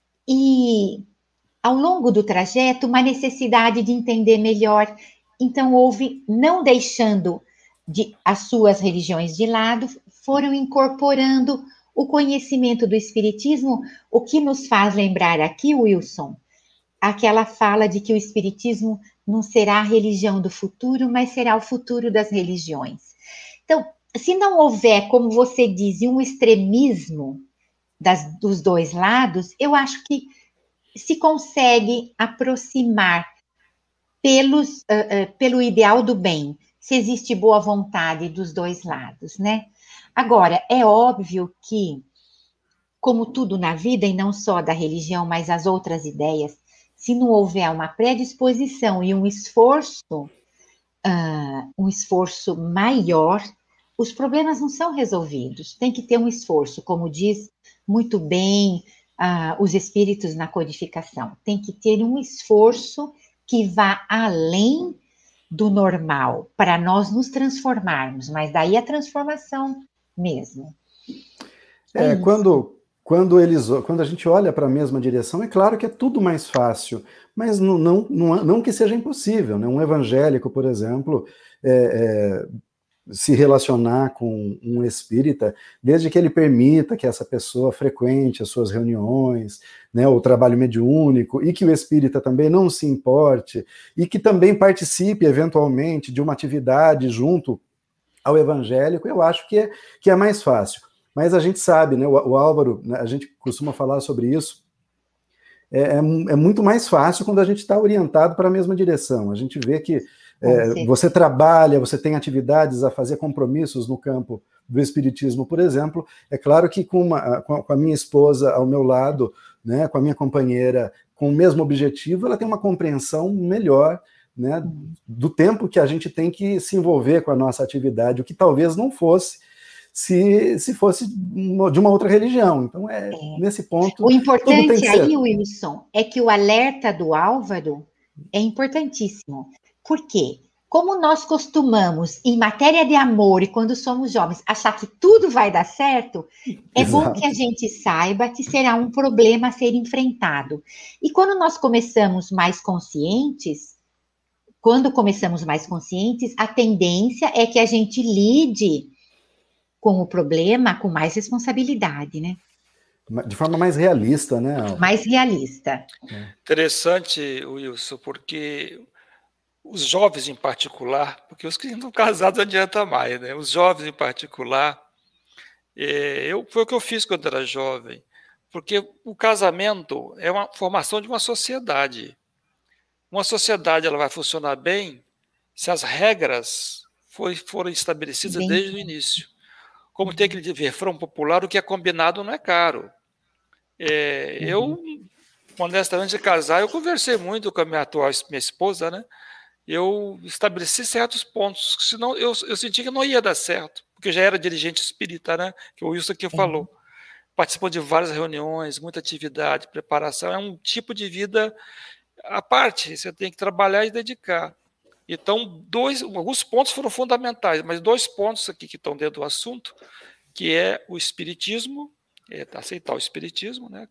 e, ao longo do trajeto, uma necessidade de entender melhor. Então, houve, não deixando de, as suas religiões de lado, foram incorporando o conhecimento do Espiritismo, o que nos faz lembrar aqui, Wilson, aquela fala de que o Espiritismo não será a religião do futuro, mas será o futuro das religiões. Então, se não houver, como você diz, um extremismo das, dos dois lados, eu acho que se consegue aproximar pelos, uh, uh, pelo ideal do bem, se existe boa vontade dos dois lados, né? Agora, é óbvio que, como tudo na vida, e não só da religião, mas as outras ideias, se não houver uma predisposição e um esforço, uh, um esforço maior, os problemas não são resolvidos. Tem que ter um esforço, como diz muito bem uh, os espíritos na codificação. Tem que ter um esforço que vá além do normal, para nós nos transformarmos, mas daí a transformação mesmo. É, é quando... Quando, eles, quando a gente olha para a mesma direção, é claro que é tudo mais fácil, mas não, não, não, não que seja impossível, né? Um evangélico, por exemplo, é, é, se relacionar com um espírita, desde que ele permita que essa pessoa frequente as suas reuniões, né, o trabalho mediúnico, e que o espírita também não se importe, e que também participe, eventualmente, de uma atividade junto ao evangélico, eu acho que é, que é mais fácil. Mas a gente sabe, né, o, o Álvaro, né, a gente costuma falar sobre isso, é, é, é muito mais fácil quando a gente está orientado para a mesma direção. A gente vê que é, você trabalha, você tem atividades a fazer, compromissos no campo do espiritismo, por exemplo. É claro que com, uma, com a minha esposa ao meu lado, né, com a minha companheira, com o mesmo objetivo, ela tem uma compreensão melhor, né, do tempo que a gente tem que se envolver com a nossa atividade, o que talvez não fosse Se, se fosse de uma outra religião. Então, é, é. nesse ponto... O importante aí, Wilson, é que o alerta do Álvaro é importantíssimo. Por quê? Como nós costumamos, em matéria de amor, e quando somos jovens, achar que tudo vai dar certo, é Exato. Bom que a gente saiba que será um problema a ser enfrentado. E quando nós começamos mais conscientes, quando começamos mais conscientes, a tendência é que a gente lide com o problema com mais responsabilidade, né? De forma mais realista, né? Mais realista. Interessante, Wilson, porque os jovens em particular, porque os que estão casados não adianta mais, né? Os jovens em particular, é, eu, foi o que eu fiz quando era jovem, porque o casamento é uma formação de uma sociedade. Uma sociedade ela vai funcionar bem se as regras foi, forem estabelecidas bem, desde o início. Como tem aquele refrão popular, o que é combinado não é caro. É, uhum. Eu, honestamente, de casar, eu conversei muito com a minha atual minha esposa, né? Eu estabeleci certos pontos, senão eu, eu senti que não ia dar certo, porque já era dirigente espírita, né? Que o Wilson aqui falou. participou de várias reuniões, muita atividade, preparação. É um tipo de vida à parte, você tem que trabalhar e dedicar. Então, dois, alguns pontos foram fundamentais, mas dois pontos aqui que estão dentro do assunto, que é o espiritismo, é, aceitar o espiritismo, né?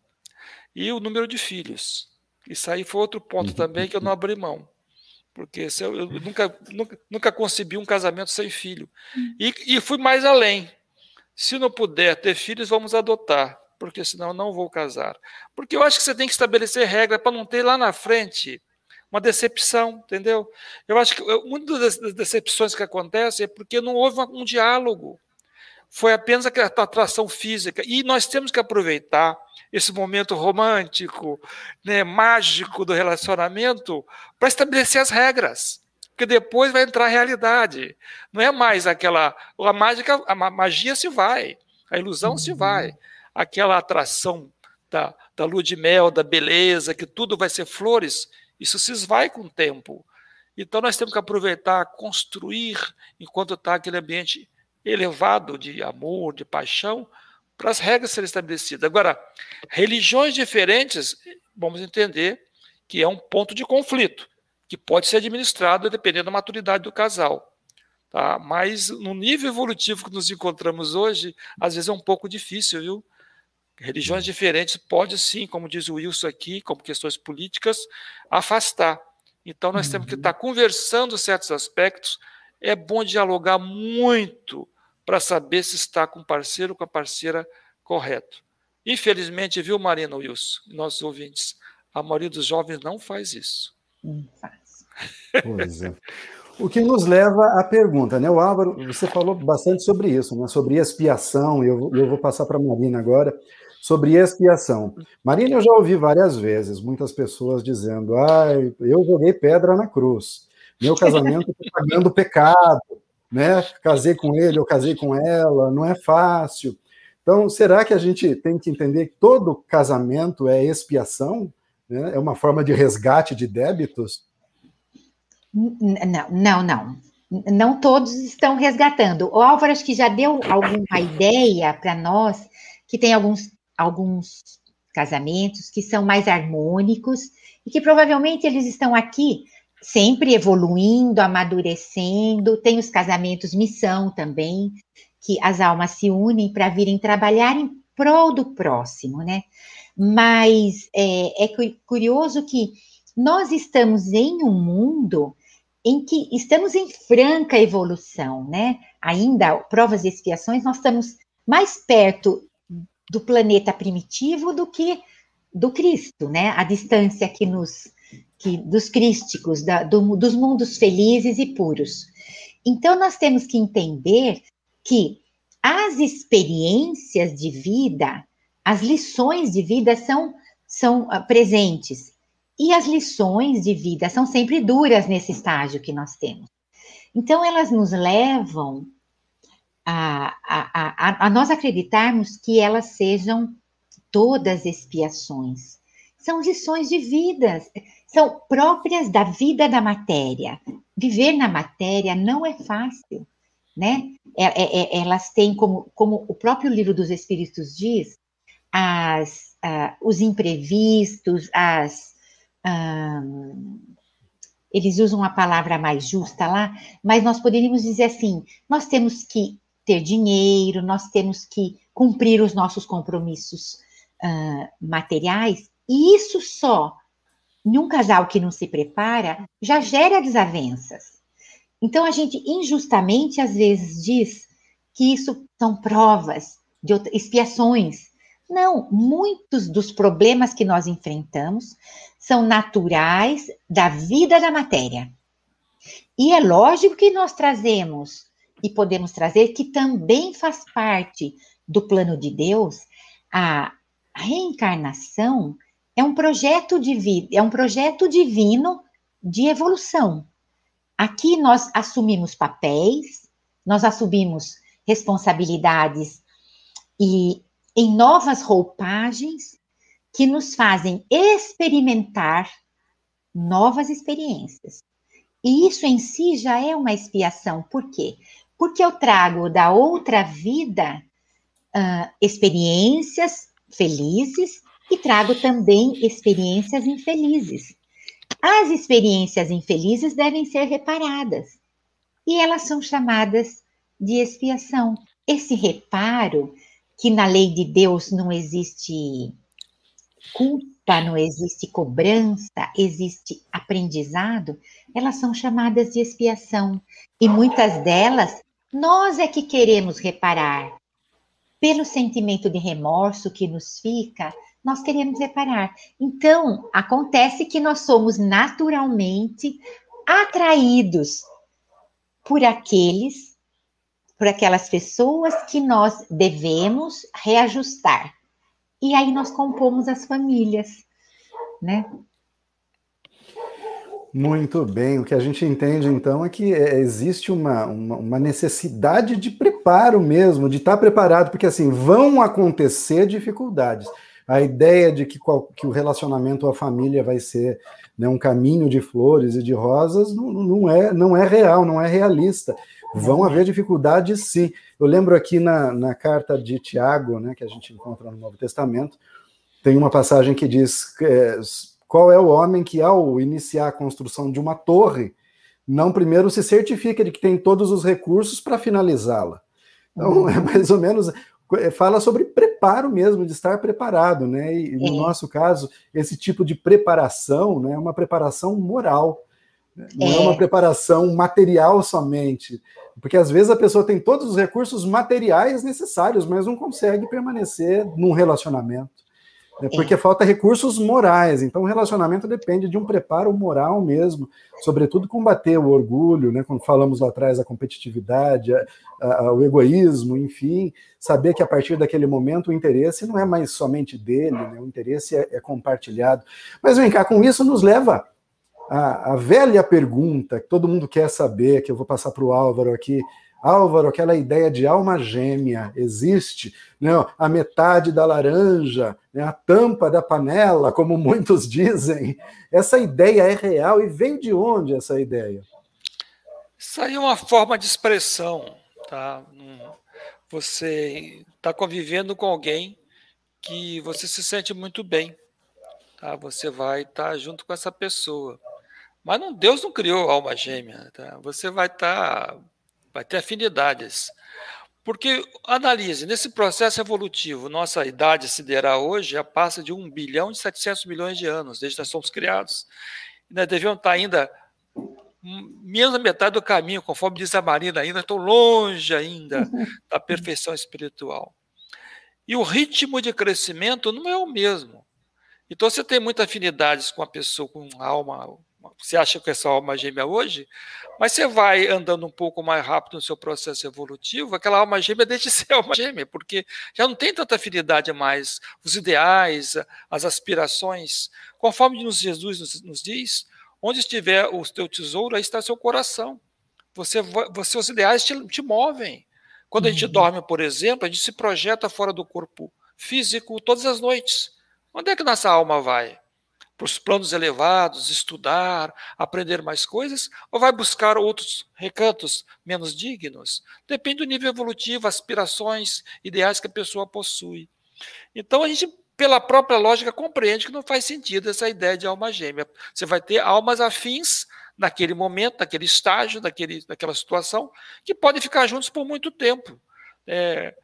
E o número de filhos. Isso aí foi outro ponto também que eu não abri mão, porque se eu, eu nunca, nunca, nunca concebi um casamento sem filho. E, e fui mais além. Se não puder ter filhos, vamos adotar, porque senão eu não vou casar. Porque eu acho que você tem que estabelecer regra para não ter lá na frente uma decepção, entendeu? Eu acho que uma das decepções que acontece é porque não houve um diálogo. Foi apenas a atração física. E nós temos que aproveitar esse momento romântico, né, mágico do relacionamento para estabelecer as regras. Porque depois vai entrar a realidade. Não é mais aquela... A, mágica, a magia se vai, a ilusão se vai. Aquela atração da, da lua de mel, da beleza, que tudo vai ser flores, isso se esvai com o tempo. Então nós temos que aproveitar, construir, enquanto está aquele ambiente elevado de amor, de paixão, para as regras serem estabelecidas. Agora, religiões diferentes, vamos entender que é um ponto de conflito, que pode ser administrado dependendo da maturidade do casal. Tá? Mas no nível evolutivo que nos encontramos hoje, às vezes é um pouco difícil, viu? Religiões diferentes pode sim, como diz o Wilson aqui, como questões políticas, afastar. Então nós uhum. temos que estar conversando certos aspectos. É bom dialogar muito para saber se está com o parceiro ou com a parceira correto. Infelizmente, viu, Marina, Wilson, nossos ouvintes, a maioria dos jovens não faz isso. Não faz. Pois é. O que nos leva à pergunta, né? O Álvaro, você falou bastante sobre isso, né? Sobre expiação, e eu, eu vou passar para a Marina agora, sobre expiação. Marina, eu já ouvi várias vezes, muitas pessoas dizendo, ah, eu joguei pedra na cruz, meu casamento está pagando pecado, né? Casei com ele, eu casei com ela, não é fácil. Então, será que a gente tem que entender que todo casamento é expiação? Né? É uma forma de resgate de débitos? Não, não, não. Não todos estão resgatando. O Álvaro acho que já deu alguma ideia para nós que tem alguns, alguns casamentos que são mais harmônicos e que provavelmente eles estão aqui sempre evoluindo, amadurecendo. Tem os casamentos missão também, que as almas se unem para virem trabalhar em prol do próximo, né? Mas é, é curioso que nós estamos em um mundo em que estamos em franca evolução, né? Ainda, provas e expiações, nós estamos mais perto do planeta primitivo do que do Cristo, né? A distância que nos, que, dos crísticos, da, do, dos mundos felizes e puros. Então, nós temos que entender que as experiências de vida, as lições de vida são, são uh, presentes. E as lições de vida são sempre duras nesse estágio que nós temos. Então, elas nos levam a, a, a, a nós acreditarmos que elas sejam todas expiações. São lições de vida, são próprias da vida da matéria. Viver na matéria não é fácil, né? É, é, elas têm, como, como o próprio livro dos Espíritos diz, as, uh, os imprevistos, as... Um, eles usam a palavra mais justa lá, mas nós poderíamos dizer assim, nós temos que ter dinheiro, nós temos que cumprir os nossos compromissos uh, materiais, e isso só, em um casal que não se prepara, já gera desavenças. Então, a gente injustamente, às vezes, diz que isso são provas, de expiações. Não, muitos dos problemas que nós enfrentamos são naturais da vida da matéria. E é lógico que nós trazemos, e podemos trazer, que também faz parte do plano de Deus, a reencarnação é um projeto de vida, é um projeto divino de evolução. Aqui nós assumimos papéis, nós assumimos responsabilidades e em novas roupagens que nos fazem experimentar novas experiências. E isso em si já é uma expiação. Por quê? Porque eu trago da outra vida uh, experiências felizes e trago também experiências infelizes. As experiências infelizes devem ser reparadas e elas são chamadas de expiação. Esse reparo, que na lei de Deus não existe culpa, não existe cobrança, existe aprendizado, elas são chamadas de expiação. E muitas delas, nós é que queremos reparar. Pelo sentimento de remorso que nos fica, nós queremos reparar. Então, acontece que nós somos naturalmente atraídos por aqueles, por aquelas pessoas que nós devemos reajustar. E aí nós compomos as famílias, né? Muito bem. O que a gente entende, então, é que existe uma, uma, uma necessidade de preparo mesmo, de estar preparado, porque, assim, vão acontecer dificuldades. A ideia de que, qual, que o relacionamento à família vai ser, né, um caminho de flores e de rosas não, não, é, não é real, não é realista. Vão haver dificuldades, sim. Eu lembro aqui na, na carta de Tiago, né, que a gente encontra no Novo Testamento, tem uma passagem que diz... É, qual é o homem que, ao iniciar a construção de uma torre, não primeiro se certifica de que tem todos os recursos para finalizá-la? Então, é mais ou menos... Fala sobre preparo mesmo, de estar preparado, né? E no nosso caso, esse tipo de preparação, né, é uma preparação moral, não é uma preparação material somente. Porque às vezes a pessoa tem todos os recursos materiais necessários, mas não consegue permanecer num relacionamento. Porque falta recursos morais. Então, o relacionamento depende de um preparo moral mesmo, sobretudo combater o orgulho, né? Quando falamos lá atrás a competitividade, a, a, o egoísmo, enfim, saber que a partir daquele momento o interesse não é mais somente dele, né? O interesse é, é compartilhado. Mas vem cá, com isso nos leva à, à velha pergunta que todo mundo quer saber, que eu vou passar para o Álvaro aqui. Álvaro, aquela ideia de alma gêmea existe? Não, a metade da laranja, né, a tampa da panela, como muitos dizem. Essa ideia é real e veio de onde essa ideia? Isso aí é uma forma de expressão, tá? Você está convivendo com alguém que você se sente muito bem, tá? Você vai estar junto com essa pessoa. Mas não, Deus não criou alma gêmea, tá? Você vai estar... vai ter afinidades. Porque, analise, nesse processo evolutivo, nossa idade sideral hoje já passa de um bilhão e setecentos milhões de anos, desde que nós somos criados. E nós devemos estar ainda menos da metade do caminho, conforme diz a Marina, ainda estou longe ainda da perfeição espiritual. E o ritmo de crescimento não é o mesmo. Então, você tem muita afinidades com a pessoa, com a alma... Você acha que essa alma gêmea hoje, mas você vai andando um pouco mais rápido no seu processo evolutivo, aquela alma gêmea deixa de ser alma gêmea, porque já não tem tanta afinidade mais, os ideais, as aspirações, conforme Jesus nos, nos diz, onde estiver o teu tesouro, aí está o seu coração. Você, você, os ideais te, te movem. Quando a gente uhum. dorme, por exemplo, a gente se projeta fora do corpo físico todas as noites. Onde é que nossa alma vai? Para os planos elevados, estudar, aprender mais coisas, ou vai buscar outros recantos menos dignos? Depende do nível evolutivo, aspirações, ideais que a pessoa possui. Então, a gente, pela própria lógica, compreende que não faz sentido essa ideia de alma gêmea. Você vai ter almas afins naquele momento, naquele estágio, naquele, naquela situação, que podem ficar juntos por muito tempo. É,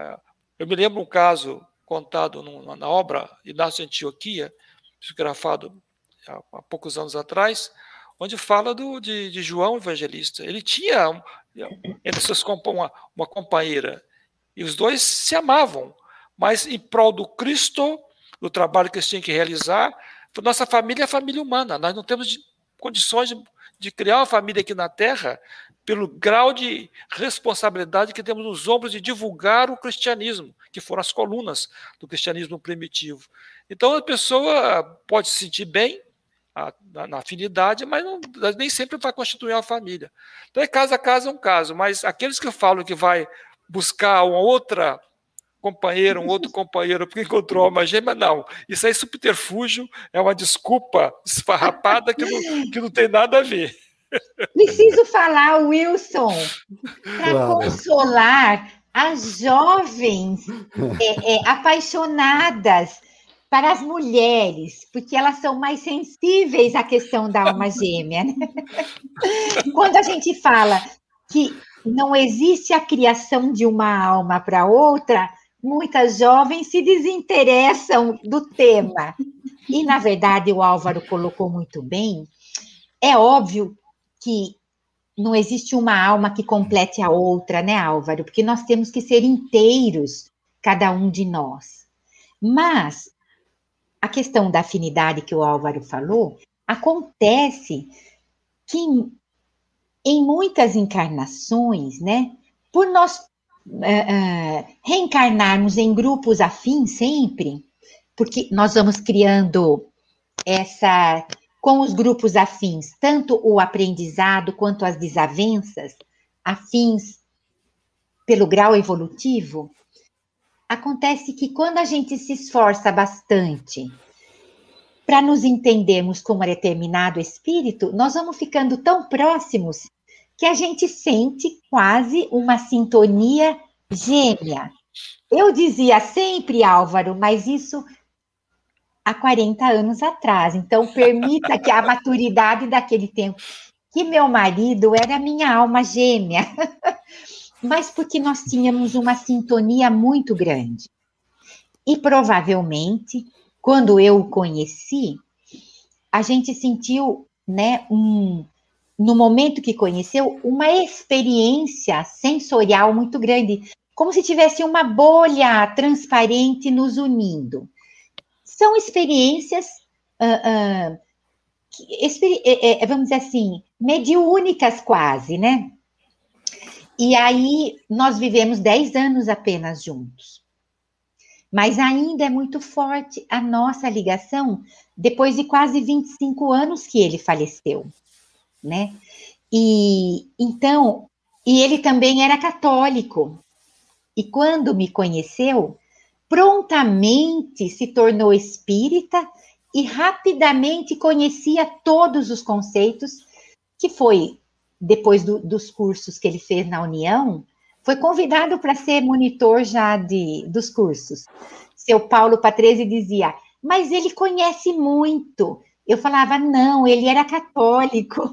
eu me lembro um caso contado no, na obra Inácio de Antioquia, psicografado há poucos anos atrás, onde fala do, de, de João Evangelista. Ele tinha entre seus uma, uma companheira, e os dois se amavam, mas em prol do Cristo, do trabalho que eles tinham que realizar, nossa família é a família humana, nós não temos condições de, de criar uma família aqui na Terra pelo grau de responsabilidade que temos nos ombros de divulgar o cristianismo, que foram as colunas do cristianismo primitivo. Então, a pessoa pode se sentir bem a, na, na afinidade, mas não, nem sempre vai constituir uma família. Então, é casa a casa é um caso, mas aqueles que falam que vai buscar uma outra companheira, um outro companheiro porque encontrou uma gêmea, não. Isso aí é subterfúgio, é uma desculpa esfarrapada que não, que não tem nada a ver. Preciso falar, Wilson, para claro. consolar as jovens é, é, apaixonadas para as mulheres, porque elas são mais sensíveis à questão da alma gêmea, né? Quando a gente fala que não existe a criação de uma alma para outra, muitas jovens se desinteressam do tema. E, na verdade, o Álvaro colocou muito bem, é óbvio que não existe uma alma que complete a outra, né, Álvaro? Porque nós temos que ser inteiros, cada um de nós. Mas a questão da afinidade que o Álvaro falou, acontece que em, em muitas encarnações, né, por nós uh, uh, reencarnarmos em grupos afins sempre, porque nós vamos criando essa, com os grupos afins, tanto o aprendizado quanto as desavenças, afins pelo grau evolutivo, acontece que quando a gente se esforça bastante para nos entendermos como determinado espírito, nós vamos ficando tão próximos que a gente sente quase uma sintonia gêmea. Eu dizia sempre, Álvaro, mas isso há quarenta anos atrás. Então, permita que a maturidade daquele tempo, que meu marido era minha alma gêmea, mas porque nós tínhamos uma sintonia muito grande. E provavelmente, quando eu o conheci, a gente sentiu, né, um, no momento que conheceu, uma experiência sensorial muito grande, como se tivesse uma bolha transparente nos unindo. São experiências, uh, uh, experi é, é, vamos dizer assim, mediúnicas quase, né? E aí, nós vivemos dez anos apenas juntos. Mas ainda é muito forte a nossa ligação, depois de quase vinte e cinco anos que ele faleceu, né? E, então, e ele também era católico. E quando me conheceu, prontamente se tornou espírita e rapidamente conhecia todos os conceitos, que foi... depois do, dos cursos que ele fez na União, foi convidado para ser monitor já de, dos cursos. Seu Paulo Patrese dizia, mas ele conhece muito. Eu falava, não, ele era católico.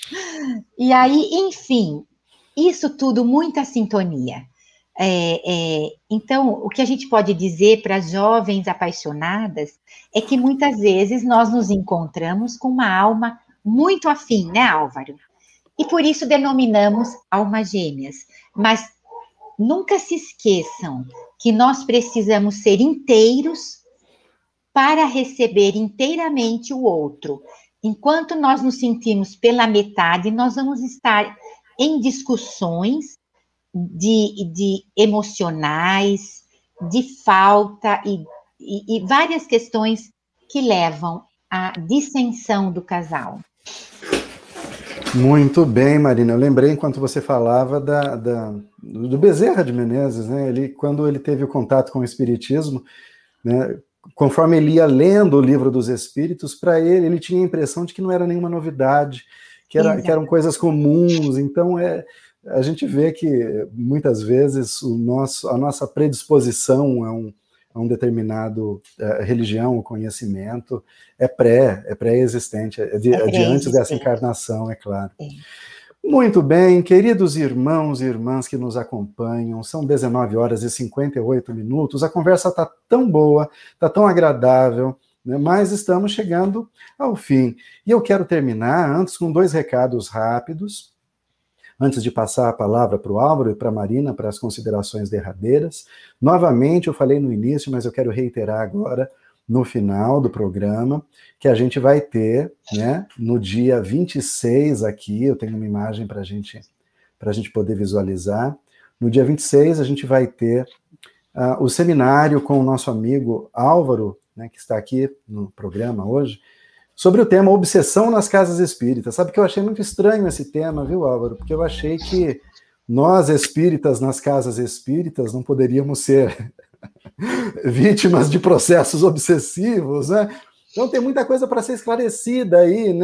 E aí, enfim, isso tudo, muita sintonia. É, é, então, o que a gente pode dizer para as jovens apaixonadas é que muitas vezes nós nos encontramos com uma alma muito afim, né, Álvaro? E por isso denominamos almas gêmeas. Mas nunca se esqueçam que nós precisamos ser inteiros para receber inteiramente o outro. Enquanto nós nos sentimos pela metade, nós vamos estar em discussões de, de emocionais, de falta e, e, e várias questões que levam à dissensão do casal. Muito bem, Marina. Eu lembrei, enquanto você falava, da, da, do Bezerra de Menezes, né? Ele, quando ele teve o contato com o Espiritismo, né, conforme ele ia lendo o Livro dos Espíritos, para ele, ele tinha a impressão de que não era nenhuma novidade, que, era, que eram coisas comuns. Então, é, a gente vê que, muitas vezes, o nosso, a nossa predisposição a um, a um determinado uh, religião, ou conhecimento, é pré, é pré-existente, é, de, é, é de antes dessa encarnação, é claro. É. Muito bem, queridos irmãos e irmãs que nos acompanham, são dezenove horas e cinquenta e oito minutos, a conversa está tão boa, está tão agradável, né, mas estamos chegando ao fim. E eu quero terminar antes com dois recados rápidos, antes de passar a palavra para o Álvaro e para a Marina, para as considerações derradeiras. Novamente, eu falei no início, mas eu quero reiterar agora, no final do programa, que a gente vai ter, né, no dia vinte e seis aqui, eu tenho uma imagem para gente, a gente poder visualizar, no dia vinte e seis a gente vai ter uh, o seminário com o nosso amigo Álvaro, né, que está aqui no programa hoje, sobre o tema obsessão nas casas espíritas. Sabe que eu achei muito estranho esse tema, viu, Álvaro? Porque eu achei que nós, espíritas, nas casas espíritas, não poderíamos ser vítimas de processos obsessivos, né? Então tem muita coisa para ser esclarecida aí, né?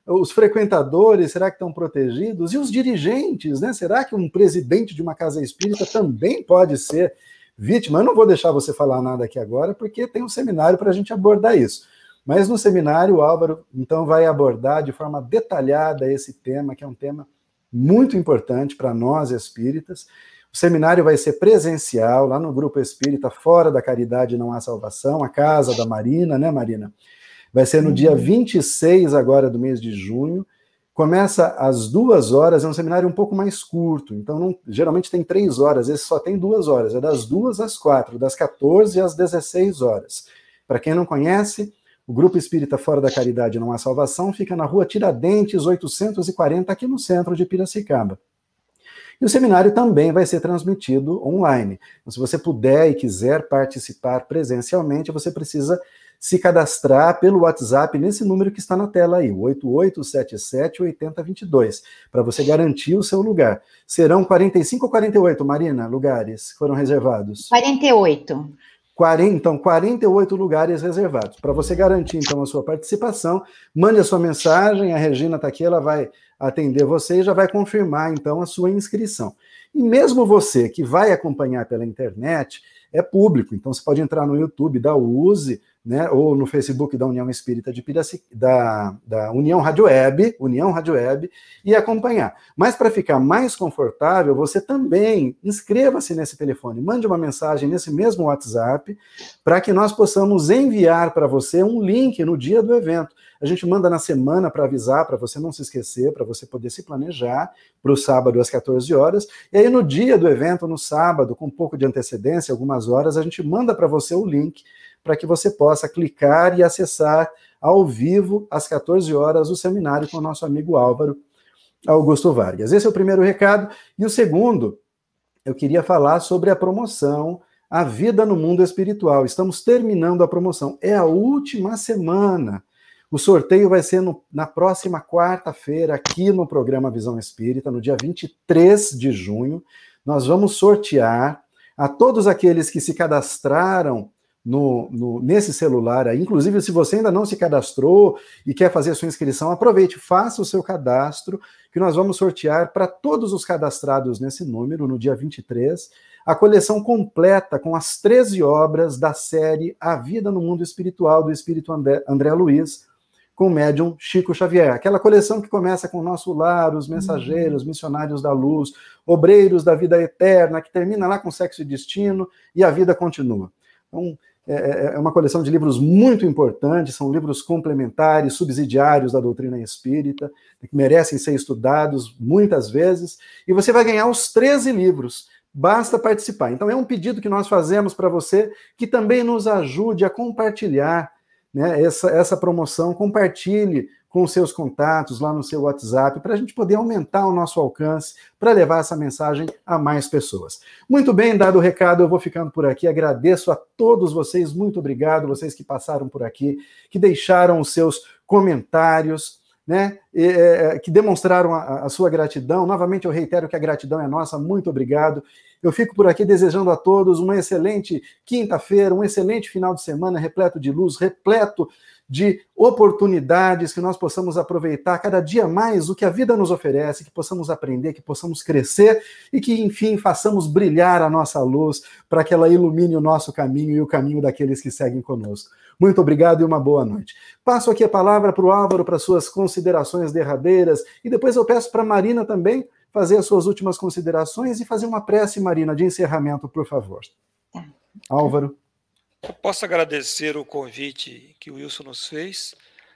Os frequentadores, será que estão protegidos? E os dirigentes, né? Será que um presidente de uma casa espírita também pode ser vítima? Eu não vou deixar você falar nada aqui agora, porque tem um seminário para a gente abordar isso. Mas no seminário, o Álvaro, então, vai abordar de forma detalhada esse tema, que é um tema muito importante para nós espíritas. O seminário vai ser presencial, lá no Grupo Espírita, Fora da Caridade Não Há Salvação, a casa da Marina, né, Marina? Vai ser no uhum. dia vinte e seis agora do mês de junho. Começa às duas horas, é um seminário um pouco mais curto, então não, geralmente tem três horas, esse só tem duas horas, é das duas às quatro, das quatorze às dezesseis horas. Para quem não conhece, o Grupo Espírita Fora da Caridade Não Há Salvação fica na rua Tiradentes, oitocentos e quarenta, aqui no centro de Piracicaba. E o seminário também vai ser transmitido online. Então, se você puder e quiser participar presencialmente, você precisa se cadastrar pelo WhatsApp nesse número que está na tela aí, oito oito sete sete, oito zero dois dois, para você garantir o seu lugar. Serão quarenta e cinco ou quarenta e oito, Marina, lugares que foram reservados? quarenta e oito. quarenta, então, quarenta e oito lugares reservados. Para você garantir, então, a sua participação, mande a sua mensagem, a Regina está aqui, ela vai atender você e já vai confirmar, então, a sua inscrição. E mesmo você que vai acompanhar pela internet, é público, então você pode entrar no YouTube da U S E, né, ou no Facebook da União Espírita de Piraci, da, da União Rádio Web, União Rádio Web, e acompanhar. Mas para ficar mais confortável, você também inscreva-se nesse telefone, mande uma mensagem nesse mesmo WhatsApp, para que nós possamos enviar para você um link no dia do evento. A gente manda na semana para avisar, para você não se esquecer, para você poder se planejar para o sábado às quatorze horas, e aí no dia do evento, no sábado, com um pouco de antecedência, algumas horas, a gente manda para você o link para que você possa clicar e acessar ao vivo, às quatorze horas, o seminário com o nosso amigo Álvaro Augusto Vargas. Esse é o primeiro recado. E o segundo, eu queria falar sobre a promoção A Vida no Mundo Espiritual. Estamos terminando a promoção. É a última semana. O sorteio vai ser no, na próxima quarta-feira, aqui no programa Visão Espírita, no dia vinte e três de junho. Nós vamos sortear a todos aqueles que se cadastraram No, no, nesse celular aí. Inclusive, se você ainda não se cadastrou e quer fazer a sua inscrição, aproveite, faça o seu cadastro, que nós vamos sortear para todos os cadastrados nesse número, no dia vinte e três, a coleção completa com as treze obras da série A Vida no Mundo Espiritual, do Espírito André, André Luiz, com o médium Chico Xavier. Aquela coleção que começa com o Nosso Lar, Os Mensageiros, Missionários da Luz, Obreiros da Vida Eterna, que termina lá com Sexo e Destino, e a vida continua. Então, é uma coleção de livros muito importantes, são livros complementares, subsidiários da doutrina espírita, que merecem ser estudados muitas vezes, e você vai ganhar os treze livros, basta participar. Então é um pedido que nós fazemos para você, que também nos ajude a compartilhar, né, essa, essa promoção, compartilhe com os seus contatos lá no seu WhatsApp, para a gente poder aumentar o nosso alcance, para levar essa mensagem a mais pessoas. Muito bem, dado o recado, eu vou ficando por aqui, agradeço a todos vocês, muito obrigado, vocês que passaram por aqui, que deixaram os seus comentários, né, e, é, que demonstraram a, a sua gratidão. Novamente eu reitero que a gratidão é nossa, muito obrigado. Eu fico por aqui desejando a todos uma excelente quinta-feira, um excelente final de semana, repleto de luz, repleto de oportunidades, que nós possamos aproveitar cada dia mais o que a vida nos oferece, que possamos aprender, que possamos crescer e que, enfim, façamos brilhar a nossa luz para que ela ilumine o nosso caminho e o caminho daqueles que seguem conosco. Muito obrigado e uma boa noite. Passo aqui a palavra para o Álvaro para suas considerações derradeiras e depois eu peço para a Marina também fazer as suas últimas considerações e fazer uma prece, Marina, de encerramento, por favor. Tá. Álvaro. Eu posso agradecer o convite que o Wilson nos fez.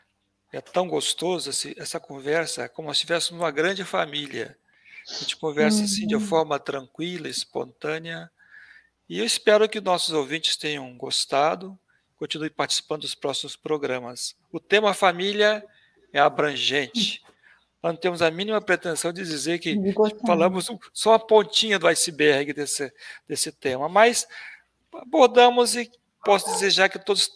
É tão gostoso esse, essa conversa, como se estivéssemos uma grande família. A gente conversa uhum. assim de forma tranquila, espontânea. E eu espero que nossos ouvintes tenham gostado, continue participando dos próximos programas. O tema família é abrangente. Nós não temos a mínima pretensão de dizer que falamos só a pontinha do iceberg desse, desse tema, mas abordamos e posso desejar que todos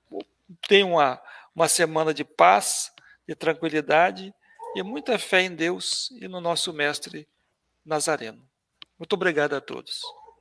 tenham uma, uma semana de paz, de tranquilidade e muita fé em Deus e no nosso Mestre Nazareno. Muito obrigado a todos.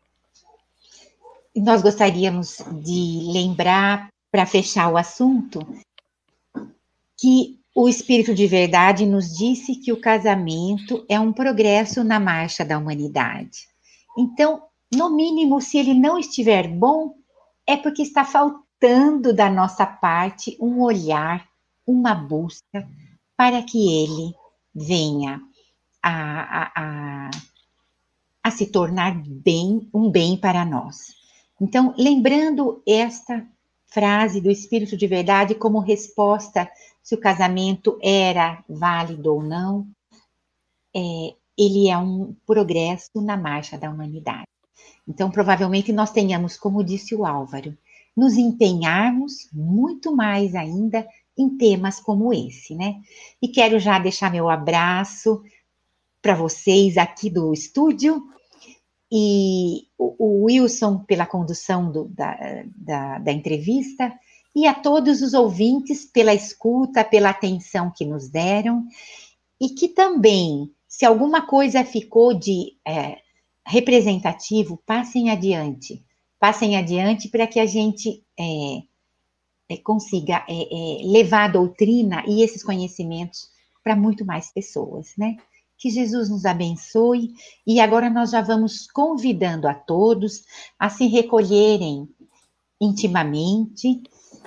Nós gostaríamos de lembrar, para fechar o assunto, que o Espírito de Verdade nos disse que o casamento é um progresso na marcha da humanidade. Então, no mínimo, se ele não estiver bom, é porque está faltando da nossa parte um olhar, uma busca, para que ele venha a, a, a, a se tornar bem, um bem para nós. Então, lembrando esta frase do Espírito de Verdade como resposta se o casamento era válido ou não, é, ele é um progresso na marcha da humanidade. Então, provavelmente nós tenhamos, como disse o Álvaro, nos empenharmos muito mais ainda em temas como esse, né? E quero já deixar meu abraço para vocês aqui do estúdio, e o Wilson pela condução do, da, da, da entrevista, e a todos os ouvintes pela escuta, pela atenção que nos deram, e que também, se alguma coisa ficou de é, representativo, passem adiante, passem adiante para que a gente é, é, consiga é, é, levar a doutrina e esses conhecimentos para muito mais pessoas, né? Que Jesus nos abençoe, e agora nós já vamos convidando a todos a se recolherem intimamente,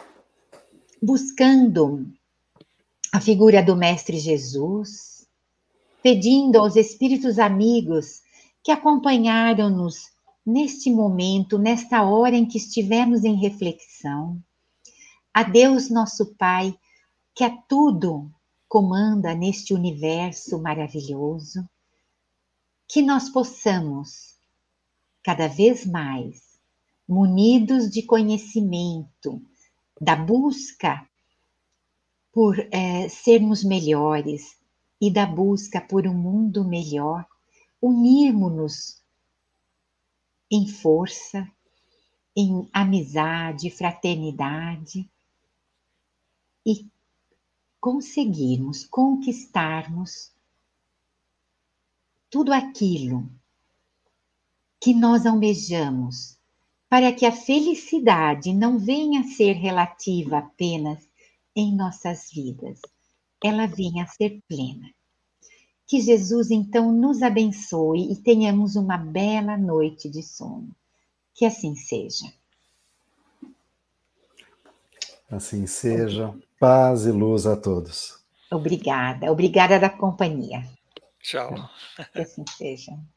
buscando a figura do Mestre Jesus, pedindo aos espíritos amigos que acompanharam-nos neste momento, nesta hora em que estivemos em reflexão, a Deus nosso Pai, que a tudo comanda neste universo maravilhoso, que nós possamos, cada vez mais, munidos de conhecimento, da busca por é, sermos melhores e da busca por um mundo melhor, unirmos-nos em força, em amizade, fraternidade, e conseguirmos conquistarmos tudo aquilo que nós almejamos, para que a felicidade não venha a ser relativa apenas em nossas vidas, ela venha a ser plena. Que Jesus, então, nos abençoe e tenhamos uma bela noite de sono. Que assim seja. Assim seja. Paz e luz a todos. Obrigada. Obrigada da companhia. Tchau. Que assim seja.